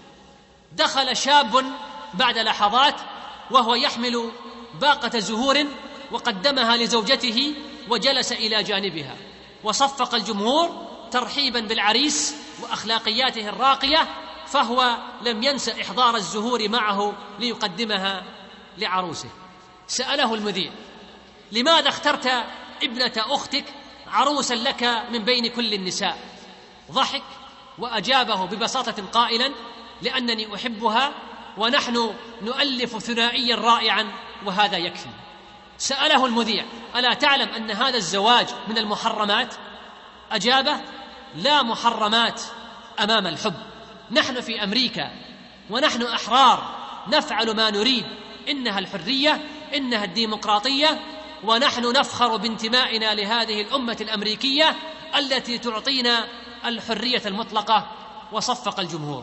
دخل شاب بعد لحظات وهو يحمل باقة زهور وقدمها لزوجته وجلس إلى جانبها، وصفق الجمهور ترحيبا بالعريس وأخلاقياته الراقية، فهو لم ينس إحضار الزهور معه ليقدمها لعروسه. سأله المذيع: لماذا اخترت ابنة أختك عروسا لك من بين كل النساء؟ ضحك وأجابه ببساطة قائلا: لأنني أحبها ونحن نؤلف ثنائيا رائعا وهذا يكفي. سأله المذيع: ألا تعلم أن هذا الزواج من المحرمات؟ أجابه: لا محرمات أمام الحب، نحن في أمريكا ونحن أحرار نفعل ما نريد، إنها الحرية، إنها الديمقراطية، ونحن نفخر بانتمائنا لهذه الأمة الأمريكية التي تعطينا الحرية المطلقة. وصفق الجمهور.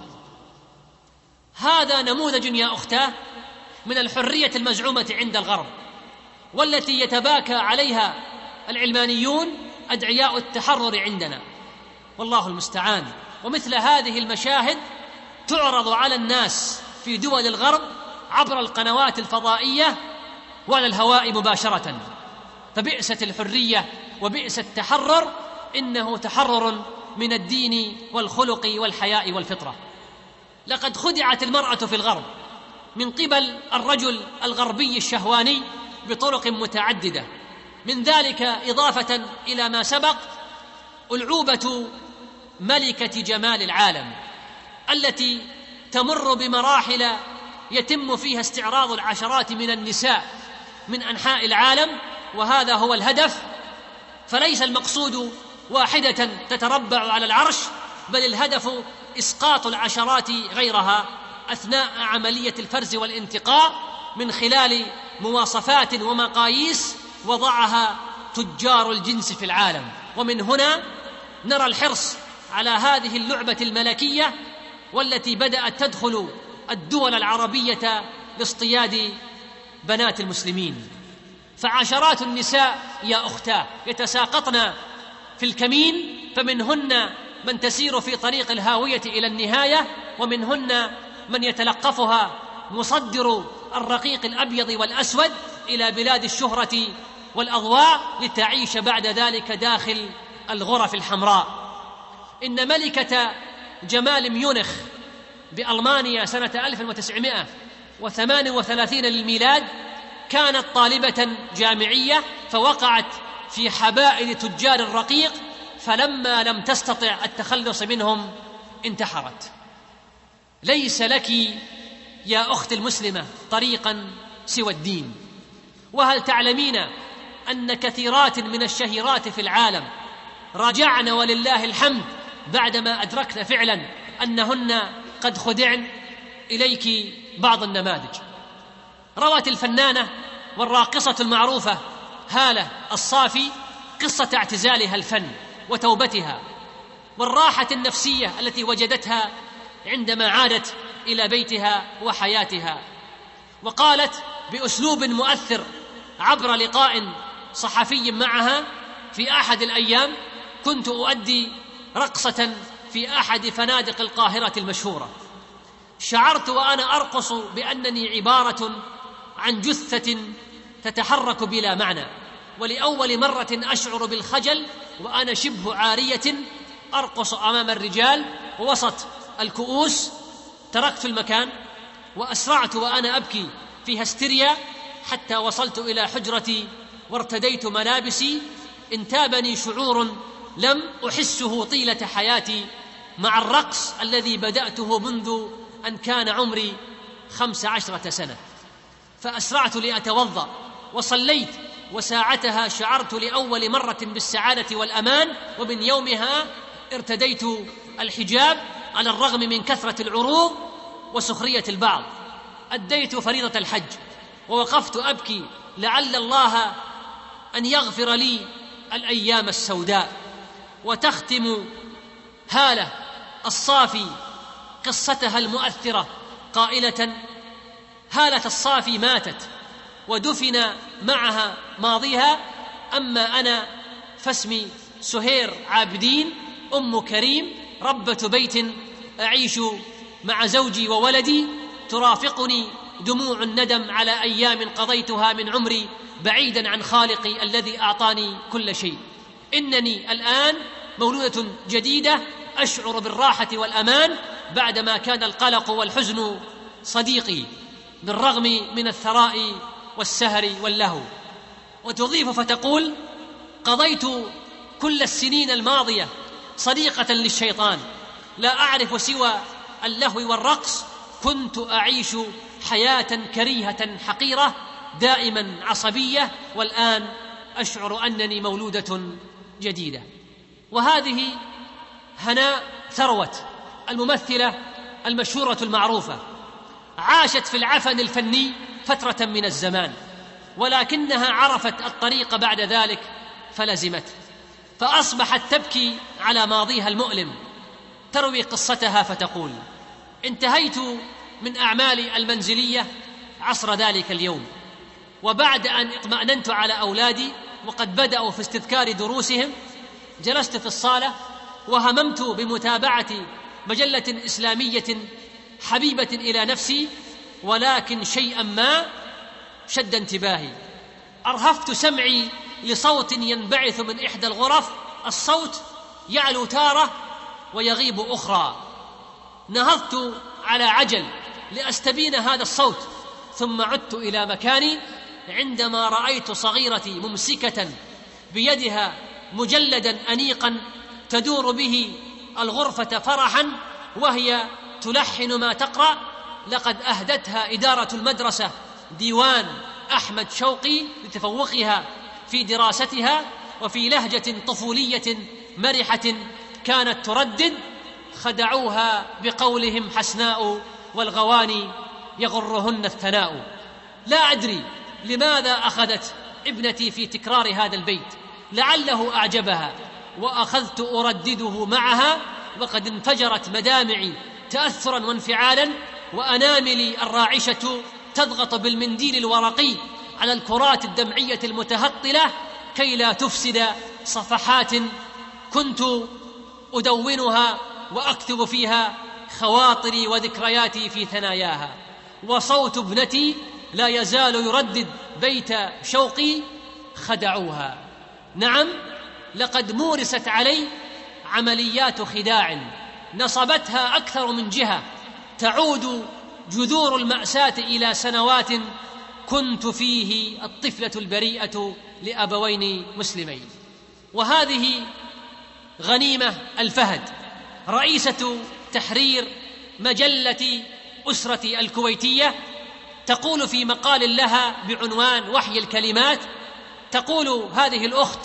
هذا نموذج يا أختاه من الحرية المزعومة عند الغرب، والتي يتباكى عليها العلمانيون أدعياء التحرر عندنا، والله المستعان. ومثل هذه المشاهد تعرض على الناس في دول الغرب عبر القنوات الفضائية وعلى الهواء مباشرة، فبئست الحرية وبئس التحرر، إنه تحرر من الدين والخلق والحياء والفطرة. لقد خدعت المرأة في الغرب من قبل الرجل الغربي الشهواني بطرق متعددة، من ذلك إضافة إلى ما سبق ألعوبة ملكة جمال العالم التي تمر بمراحل يتم فيها استعراض العشرات من النساء من أنحاء العالم، وهذا هو الهدف. فليس المقصود واحدة تتربع على العرش، بل الهدف إسقاط العشرات غيرها أثناء عملية الفرز والانتقاء من خلال مواصفات ومقاييس وضعها تجار الجنس في العالم. ومن هنا نرى الحرص على هذه اللعبة الملكية والتي بدأت تدخل الدول العربية لاصطياد بنات المسلمين. فعشرات النساء يا أختاه يتساقطن في الكمين، فمنهن من تسير في طريق الهاوية إلى النهاية، ومنهن من يتلقفها مصدر الرقيق الأبيض والأسود إلى بلاد الشهرة والأضواء لتعيش بعد ذلك داخل الغرف الحمراء. إن ملكة جمال ميونخ بألمانيا سنة 1938 للميلاد كانت طالبة جامعية، فوقعت في حبائل تجار الرقيق، فلما لم تستطع التخلص منهم انتحرت. ليس لك يا أخت المسلمة طريقا سوى الدين. وهل تعلمين أن كثيرات من الشهيرات في العالم رجعن ولله الحمد بعدما أدركن فعلا أنهن قد خدعن؟ إليك بعض النماذج. روت الفنانة والراقصة المعروفة هالة الصافي قصة اعتزالها الفن وتوبتها والراحة النفسية التي وجدتها عندما عادت إلى بيتها وحياتها، وقالت بأسلوب مؤثر عبر لقاء صحفي معها: في أحد الأيام كنت أؤدي رقصة في أحد فنادق القاهرة المشهورة، شعرت وأنا أرقص بأنني عبارة عن جثة تتحرك بلا معنى، ولأول مرة أشعر بالخجل وأنا شبه عارية أرقص أمام الرجال ووسط الكؤوس. تركت المكان وأسرعت وأنا أبكي في هستيريا حتى وصلت إلى حجرتي وارتديت ملابسي. انتابني شعور لم أحسه طيلة حياتي مع الرقص الذي بدأته منذ أن كان عمري 15 سنة، فأسرعت لأتوضأ وصليت، وساعتها شعرت لأول مرة بالسعادة والأمان. ومن يومها ارتديت الحجاب على الرغم من كثرة العروض وسخرية البعض. أديت فريضة الحج ووقفت أبكي لعل الله أن يغفر لي الأيام السوداء. وتختم هالة الصافي قصتها المؤثرة قائلة: هالة الصافي ماتت ودفن معها ماضيها، أما أنا فاسمي سهير عابدين أم كريم ربة بيت، أعيش مع زوجي وولدي، ترافقني دموع الندم على أيام قضيتها من عمري بعيدا عن خالقي الذي أعطاني كل شيء. إنني الآن مولودة جديدة أشعر بالراحة والأمان بعدما كان القلق والحزن صديقي بالرغم من الثراء والسهر واللهو. وتضيف فتقول: قضيت كل السنين الماضية صديقة للشيطان، لا أعرف سوى اللهو والرقص، كنت أعيش حياة كريهة حقيرة دائما عصبية، والآن أشعر أنني مولودة جديدة. وهذه هناء ثروت الممثلة المشهورة المعروفة، عاشت في العفن الفني فترة من الزمان، ولكنها عرفت الطريق بعد ذلك فلزمته، فأصبحت تبكي على ماضيها المؤلم. تروي قصتها فتقول: انتهيت من أعمالي المنزلية عصر ذلك اليوم، وبعد أن اطمأننت على أولادي وقد بدأوا في استذكار دروسهم، جلست في الصالة وهممت بمتابعة مجلة إسلامية حبيبة إلى نفسي، ولكن شيئا ما شد انتباهي. أرهفت سمعي لصوت ينبعث من إحدى الغرف، الصوت يعلو تارة ويغيب أخرى. نهضت على عجل لأستبين هذا الصوت، ثم عدت إلى مكاني عندما رأيت صغيرتي ممسكة بيدها مجلدا أنيقا تدور به الغرفة فرحا وهي تلحن ما تقرأ. لقد أهدتها إدارة المدرسة ديوان أحمد شوقي لتفوقها في دراستها، وفي لهجة طفولية مرحة كانت تردد: خدعوها بقولهم حسناء والغواني يغرهن الثناء. لا أدري لماذا أخذت ابنتي في تكرار هذا البيت، لعله أعجبها، وأخذت أردده معها، وقد انفجرت مدامعي تأثرا وانفعالا، وأناملي الراعشة تضغط بالمنديل الورقي على الكرات الدمعية المتهطلة كي لا تفسد صفحات كنت أدونها وأكتب فيها خواطري وذكرياتي في ثناياها. وصوت ابنتي لا يزال يردد بيت شوقي: خدعوها. نعم، لقد مورست علي عمليات خداع نصبتها أكثر من جهة، تعود جذور المأساة إلى سنوات كنت فيه الطفلة البريئة لأبوين مسلمين. وهذه غنيمة الفهد، رئيسة تحرير مجلة أسرة الكويتية، تقول في مقال لها بعنوان وحي الكلمات، تقول هذه الأخت: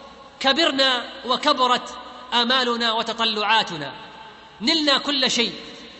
كبرنا وكبرت آمالنا وتطلعاتنا، نلنا كل شيء،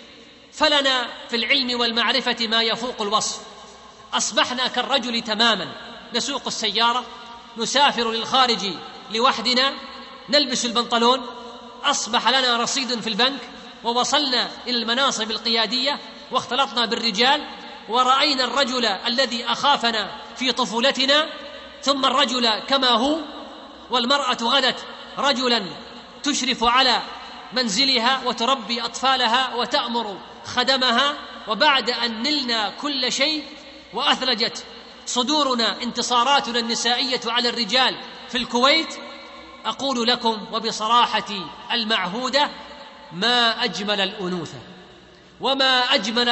فلنا في العلم والمعرفة ما يفوق الوصف، أصبحنا كالرجل تماما، نسوق السيارة، نسافر للخارج لوحدنا، نلبس البنطلون، أصبح لنا رصيد في البنك، ووصلنا إلى المناصب القيادية، واختلطنا بالرجال، ورأينا الرجل الذي أخافنا في طفولتنا، ثم الرجل كما هو، والمرأة غدت رجلا تشرف على منزلها وتربي أطفالها وتأمر خدمها. وبعد أن نلنا كل شيء وأثلجت صدورنا انتصاراتنا النسائية على الرجال في الكويت، أقول لكم وبصراحتي المعهودة: ما أجمل الأنوثة وما أجمل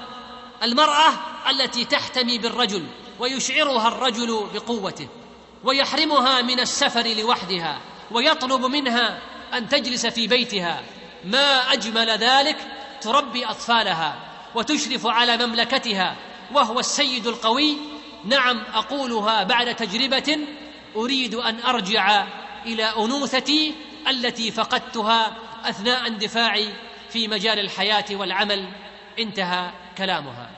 المرأة التي تحتمي بالرجل ويشعرها الرجل بقوته، ويحرمها من السفر لوحدها، ويطلب منها أن تجلس في بيتها. ما أجمل ذلك، تربي أطفالها وتشرف على مملكتها وهو السيد القوي. نعم، أقولها بعد تجربة، أريد أن أرجع إلى أنوثتي التي فقدتها أثناء اندفاعي في مجال الحياة والعمل. انتهى كلامها.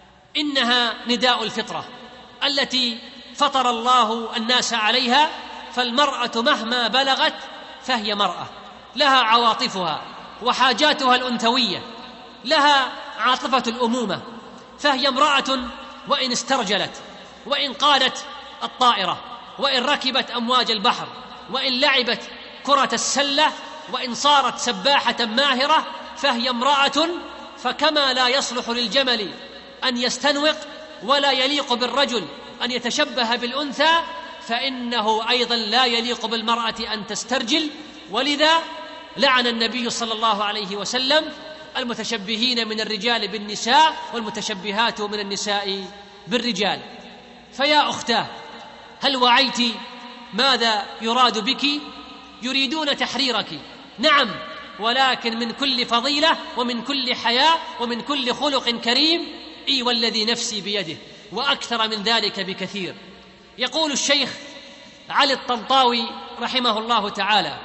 إنها نداء الفطرة التي فطر الله الناس عليها، فالمرأة مهما بلغت فهي مرأة، لها عواطفها وحاجاتها الأنثوية، لها عاطفة الأمومة، فهي امرأة وإن استرجلت، وإن قادت الطائرة، وإن ركبت أمواج البحر، وإن لعبت كرة السلة، وإن صارت سباحة ماهرة، فهي امرأة. فكما لا يصلح للجمل أن يستنوق ولا يليق بالرجل أن يتشبه بالأنثى، فإنه أيضا لا يليق بالمرأة أن تسترجل. ولذا لعن النبي صلى الله عليه وسلم المتشبهين من الرجال بالنساء والمتشبهات من النساء بالرجال. فيا أختاه، هل وعيت ماذا يراد بك؟ يريدون تحريرك، نعم، ولكن من كل فضيلة ومن كل حياء ومن كل خلق كريم، إي والذي نفسي بيده، وأكثر من ذلك بكثير. يقول الشيخ علي الطنطاوي رحمه الله تعالى: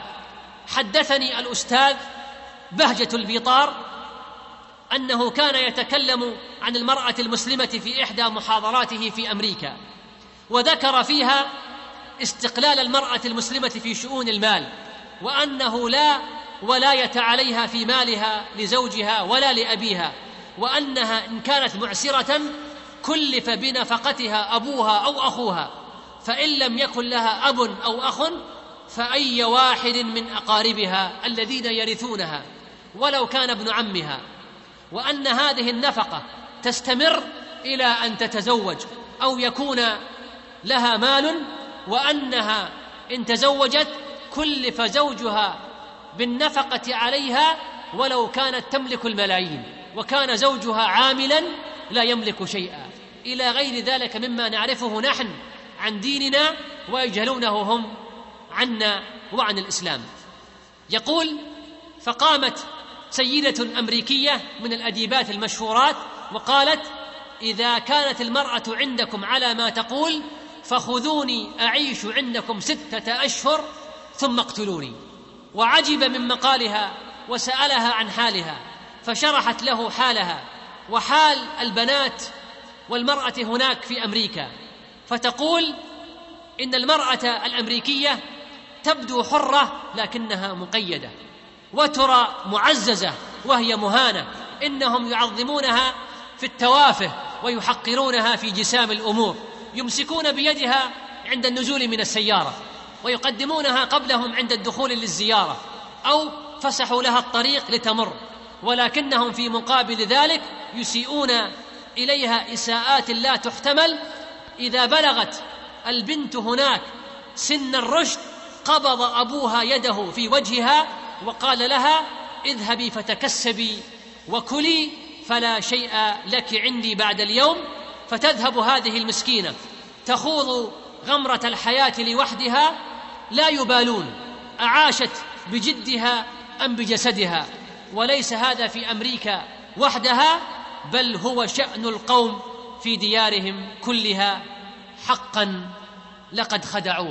حدثني الأستاذ بهجة البيطار أنه كان يتكلم عن المرأة المسلمة في إحدى محاضراته في أمريكا، وذكر فيها استقلال المرأة المسلمة في شؤون المال، وأنه لا ولاية عليها في مالها لزوجها ولا لأبيها، وأنها إن كانت معسرة كلف بنفقتها أبوها أو أخوها، فإن لم يكن لها أب أو أخ فأي واحد من أقاربها الذين يرثونها ولو كان ابن عمها، وأن هذه النفقة تستمر إلى أن تتزوج أو يكون لها مال، وأنها إن تزوجت كلف زوجها بالنفقة عليها ولو كانت تملك الملايين، وكان زوجها عاملا لا يملك شيئا، إلى غير ذلك مما نعرفه نحن عن ديننا ويجهلونه هم عنا وعن الإسلام. يقول: فقامت سيدة أمريكية من الأديبات المشهورات وقالت: إذا كانت المرأة عندكم على ما تقول فخذوني أعيش عندكم 6 أشهر ثم اقتلوني. وعجب من مقالها وسألها عن حالها، فشرحت له حالها وحال البنات والمرأة هناك في أمريكا، فتقول إن المرأة الأمريكية تبدو حرة لكنها مقيدة، وترى معززة وهي مهانة، إنهم يعظمونها في التوافه ويحقرونها في جسام الأمور، يمسكون بيدها عند النزول من السيارة ويقدمونها قبلهم عند الدخول للزيارة، أو فسحوا لها الطريق لتمر، ولكنهم في مقابل ذلك يسيئون إليها إساءات لا تحتمل. إذا بلغت البنت هناك سن الرشد قبض أبوها يده في وجهها وقال لها: اذهبي فتكسبي وكلي فلا شيء لك عندي بعد اليوم. فتذهب هذه المسكينة تخوض غمرة الحياة لوحدها، لا يبالون أعاشت بجدها أم بجسدها. وليس هذا في أمريكا وحدها، بل هو شأن القوم في ديارهم كلها. حقا لقد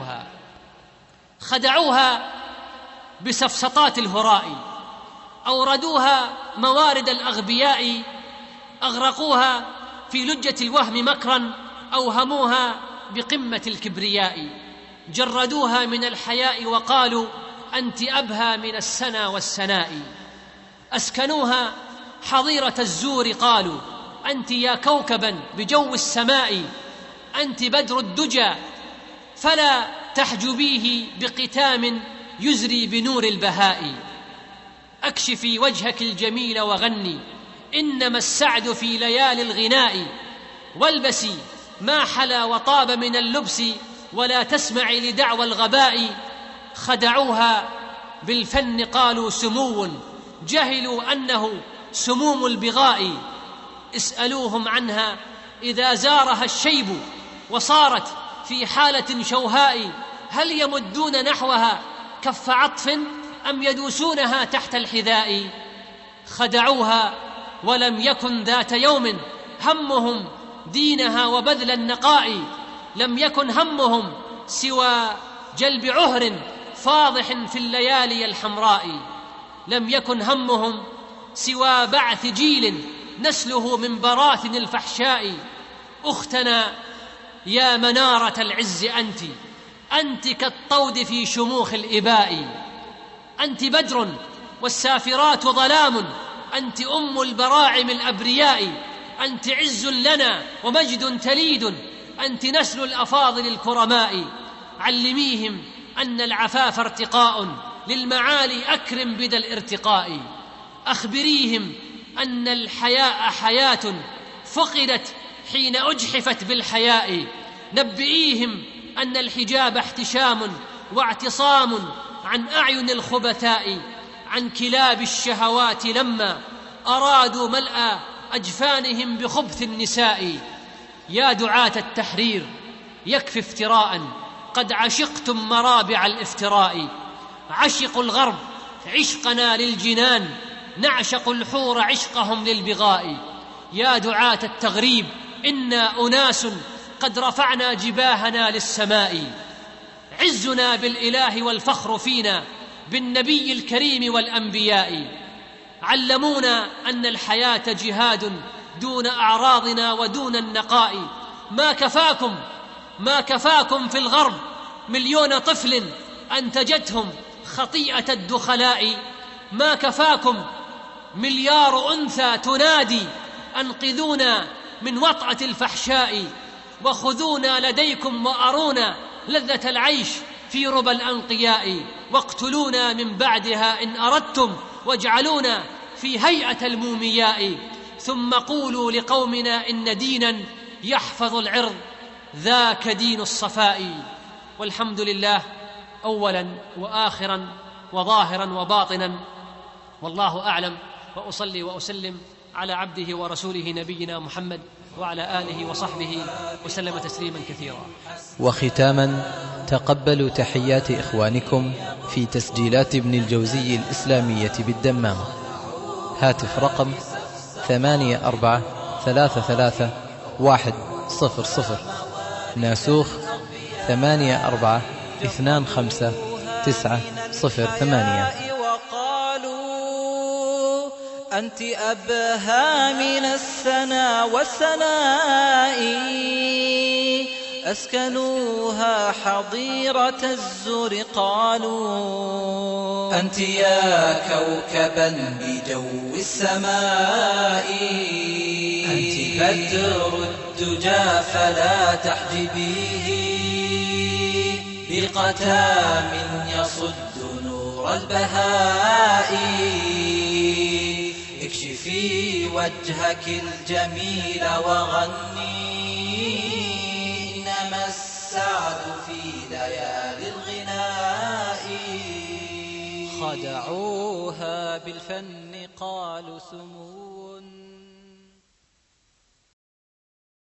خدعوها بسفسطات الهراء، أوردوها موارد الأغبياء، أغرقوها في لجة الوهم مكرا، أوهموها بقمة الكبرياء، جردوها من الحياء وقالوا: أنت أبهى من السنا والسناء. أسكنوها حظيرة الزور، قالوا: أنت يا كوكبا بجو السماء، أنت بدر الدجى فلا تحجبيه بقتام يزري بنور البهاء. أكشفي وجهك الجميل وغني، إنما السعد في ليالي الغناء. والبسي ما حلا وطاب من اللبس، ولا تسمعي لدعوى الغباء. خدعوها بالفن قالوا سمو، جهلوا أنه سموم البغاء. اسألوهم عنها إذا زارها الشيب وصارت في حالة شوهاء، هل يمدون نحوها كف عطف أم يدوسونها تحت الحذاء. خدعوها ولم يكن ذات يوم همهم دينها وبذل النقاء، لم يكن همهم سوى جلب عهر فاضح في الليالي الحمراء، لم يكن همهم سوى بعث جيل نسله من براثن الفحشاء. أختنا يا منارة العز، أنت كالطود في شموخ الإباء، أنت بدر والسافرات ظلام، أنت أم البراعم الأبرياء، أنت عز لنا ومجد تليد، أنت نسل الأفاضل الكرماء. علميهم أن العفاف ارتقاء، للمعالي أكرم بذا الارتقاء. أخبريهم أن الحياء حياة فقدت حين أجحفت بالحياء. نبئيهم أن الحجاب احتشام واعتصام عن أعين الخبثاء، عن كلاب الشهوات لما أرادوا ملأ أجفانهم بخبث النساء. يا دعاة التحرير يكفي افتراء، قد عشقتم مرابع الافتراء. عشقوا الغرب عشقنا للجنان، نعشق الحور عشقهم للبغاء. يا دعاة التغريب إنا أناس قد رفعنا جباهنا للسماء. عزنا بالإله والفخر فينا، بالنبي الكريم والأنبياء. علمونا أن الحياة جهاد دون أعراضنا ودون النقاء. ما كفاكم في الغرب 1,000,000 طفل أنتجتهم خطيئة الدخلاء. ما كفاكم 1,000,000,000 أنثى تنادي أنقذونا من وطأة الفحشاء. وخذونا لديكم وأرونا لذة العيش في ربى الأنقياء. واقتلونا من بعدها إن أردتم، واجعلونا في هيئة المومياء. ثم قولوا لقومنا إن دينا يحفظ العرض ذاك دين الصفاء. والحمد لله أولا وآخرا وظاهرا وباطنا، والله أعلم. وأصلي وأسلم على عبده ورسوله نبينا محمد وعلى آله وصحبه وسلم تسليما كثيرا. وختاما، تقبلوا تحيات إخوانكم في تسجيلات ابن الجوزي الإسلامية بالدمام. هاتف رقم 84333100، ناسوخ 84250908. أنت أبهى من السنا والسناء، أسكنوها حظيرة الزر قالوا. أنت يا كوكبا بجو السماء، أنت بدر الدجى فلا تحجبيه بقتام يصد نور البهاء. اكشفي وجهك الجميل وغني، إنما السعد في ليالي الغناء. خدعوها بالفن قالوا سمو